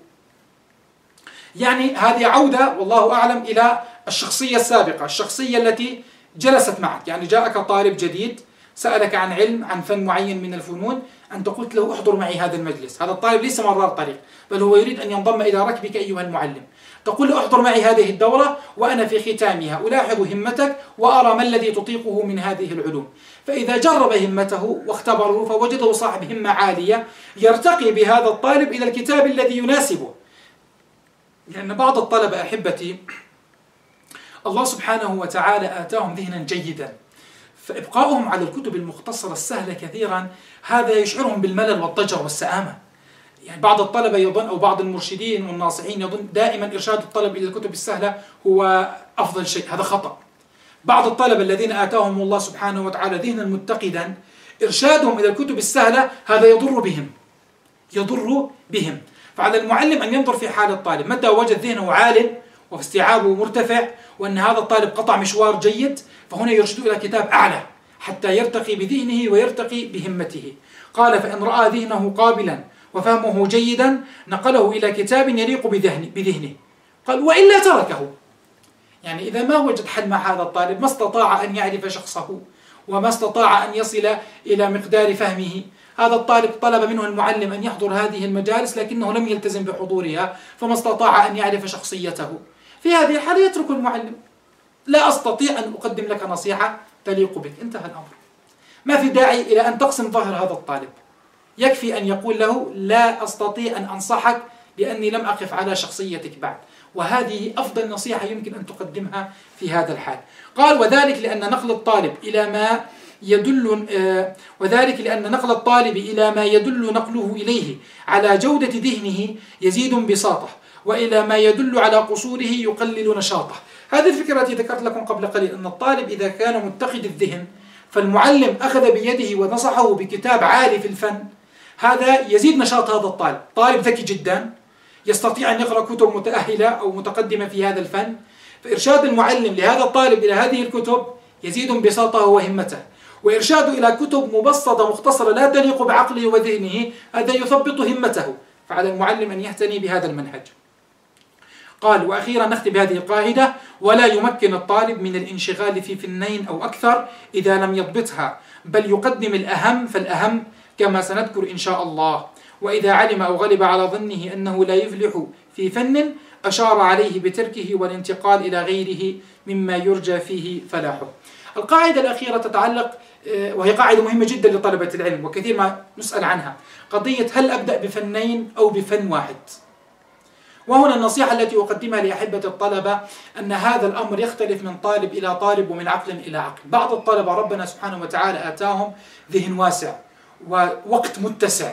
يعني هذه عودة والله أعلم إلى الشخصية السابقة، الشخصية التي جلست معك. يعني جاءك طالب جديد سألك عن علم عن فن معين من الفنون، أنت قلت له: احضر معي هذا المجلس. هذا الطالب ليس مرار طريق، بل هو يريد أن ينضم إلى ركبك أيها المعلم. تقول له: احضر معي هذه الدورة وأنا في ختامها ألاحظ همتك وأرى ما الذي تطيقه من هذه العلوم. فإذا جرب همته واختبره فوجده صاحب همة عالية، يرتقي بهذا الطالب إلى الكتاب الذي يناسبه. لأن بعض الطلبة أحبتي الله سبحانه وتعالى آتاهم ذهنا جيدا، فإبقاؤهم على الكتب المختصرة السهلة كثيرا هذا يشعرهم بالملل والضجر والسآمة. يعني بعض الطلبة يظن أو بعض المرشدين والناصحين يظن دائما إرشاد الطلب إلى الكتب السهلة هو أفضل شيء، هذا خطأ. بعض الطلبة الذين آتاهم الله سبحانه وتعالى ذهنا متقدا إرشادهم إلى الكتب السهلة هذا يضر بهم يضر بهم فعلى المعلم أن ينظر في حال الطالب، متى وجد ذهنه عال واستيعابه مرتفع وأن هذا الطالب قطع مشوار جيد فهنا يرشد إلى كتاب أعلى حتى يرتقي بذهنه ويرتقي بهمته. قال: فإن رأى ذهنه قابلا وفهمه جيدا نقله إلى كتاب يليق بذهنه. قال: وإلا تركه. يعني إذا ما وجد حل مع هذا الطالب، ما استطاع أن يعرف شخصه وما استطاع أن يصل إلى مقدار فهمه، هذا الطالب طلب منه المعلم أن يحضر هذه المجالس لكنه لم يلتزم بحضورها فما استطاع أن يعرف شخصيته، في هذه الحالة يترك المعلم، لا أستطيع أن أقدم لك نصيحة تليق بك، انتهى الأمر. ما في داعي إلى أن تقسم ظهر هذا الطالب، يكفي أن يقول له لا أستطيع أن أنصحك لأني لم أقف على شخصيتك بعد. وهذه أفضل نصيحة يمكن أن تقدمها في هذا الحال. قال وذلك لأن نقل الطالب إلى ما يدل آه وذلك لأن نقل الطالب إلى ما يدل نقله إليه على جودة ذهنه يزيد انبساطه، وإلى ما يدل على قصوره يقلل نشاطه. هذه الفكرة التي ذكرت لكم قبل قليل، أن الطالب إذا كان متقد الذهن فالمعلم أخذ بيده ونصحه بكتاب عالي في الفن، هذا يزيد نشاط هذا الطالب. طالب ذكي جدا يستطيع أن يقرأ كتب متأهلة أو متقدمة في هذا الفن، فإرشاد المعلم لهذا الطالب إلى هذه الكتب يزيد انبساطه وهمته، وإرشاده إلى كتب مبسطة مختصرة لا تليق بعقله وذهنه هذا يثبط همته. فعلى المعلم أن يهتني بهذا المنهج. قال وأخيرا نختم بهذه القاعدة: ولا يمكن الطالب من الانشغال في فنين أو أكثر إذا لم يضبطها، بل يقدم الأهم فالأهم كما سنذكر إن شاء الله. وإذا علم أو غلب على ظنه أنه لا يفلح في فن أشار عليه بتركه والانتقال إلى غيره مما يرجى فيه فلاحه. القاعدة الأخيرة تتعلق، وهي قاعدة مهمة جدا لطلبة العلم وكثير ما نسأل عنها، قضية هل أبدأ بفنين أو بفن واحد؟ وهنا النصيحة التي أقدمها لأحبة الطلبة أن هذا الأمر يختلف من طالب إلى طالب ومن عقل إلى عقل. بعض الطلبة ربنا سبحانه وتعالى آتاهم ذهن واسع ووقت متسع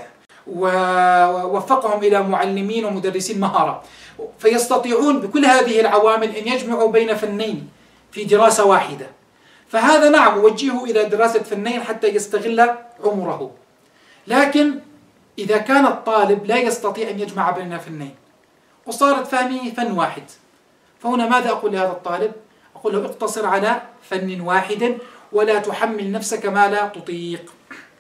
ووفقهم إلى معلمين ومدرسين مهارة، فيستطيعون بكل هذه العوامل أن يجمعوا بين فنين في دراسة واحدة. فهذا نعم وجهه إلى دراسة فنين حتى يستغل عمره. لكن إذا كان الطالب لا يستطيع أن يجمع بين فنين وصارت فهمه فن واحد، فهنا ماذا أقول لهذا الطالب؟ أقول له اقتصر على فن واحد ولا تحمل نفسك ما لا تطيق.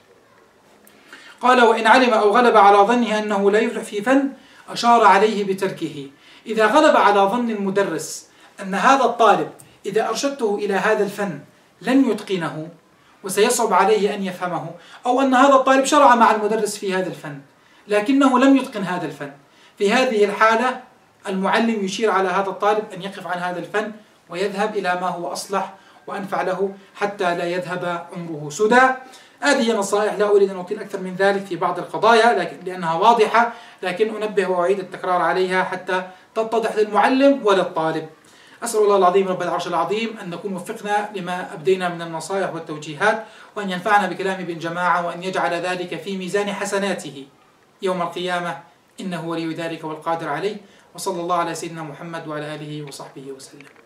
قال وإن علم أو غلب على ظنه أنه لا يفلح في فن أشار عليه بتركه. إذا غلب على ظن المدرس أن هذا الطالب إذا أرشدته إلى هذا الفن لن يتقنه وسيصعب عليه أن يفهمه، أو أن هذا الطالب شرع مع المدرس في هذا الفن لكنه لم يتقن هذا الفن، في هذه الحالة المعلم يشير على هذا الطالب أن يقف عن هذا الفن ويذهب إلى ما هو أصلح وأنفع له حتى لا يذهب عمره سدى. هذه نصائح لا أريد أن أطيل أكثر من ذلك في بعض القضايا لكن لأنها واضحة، لكن أنبه وأعيد التكرار عليها حتى تتضح للمعلم وللطالب. أسأل الله العظيم رب العرش العظيم أن نكون وفقنا لما أبدينا من النصائح والتوجيهات، وأن ينفعنا بكلامه بالجماعة، وأن يجعل ذلك في ميزان حسناته يوم القيامة، إنه ولي ذلك والقادر عليه. وصلى الله على سيدنا محمد وعلى آله وصحبه وسلم.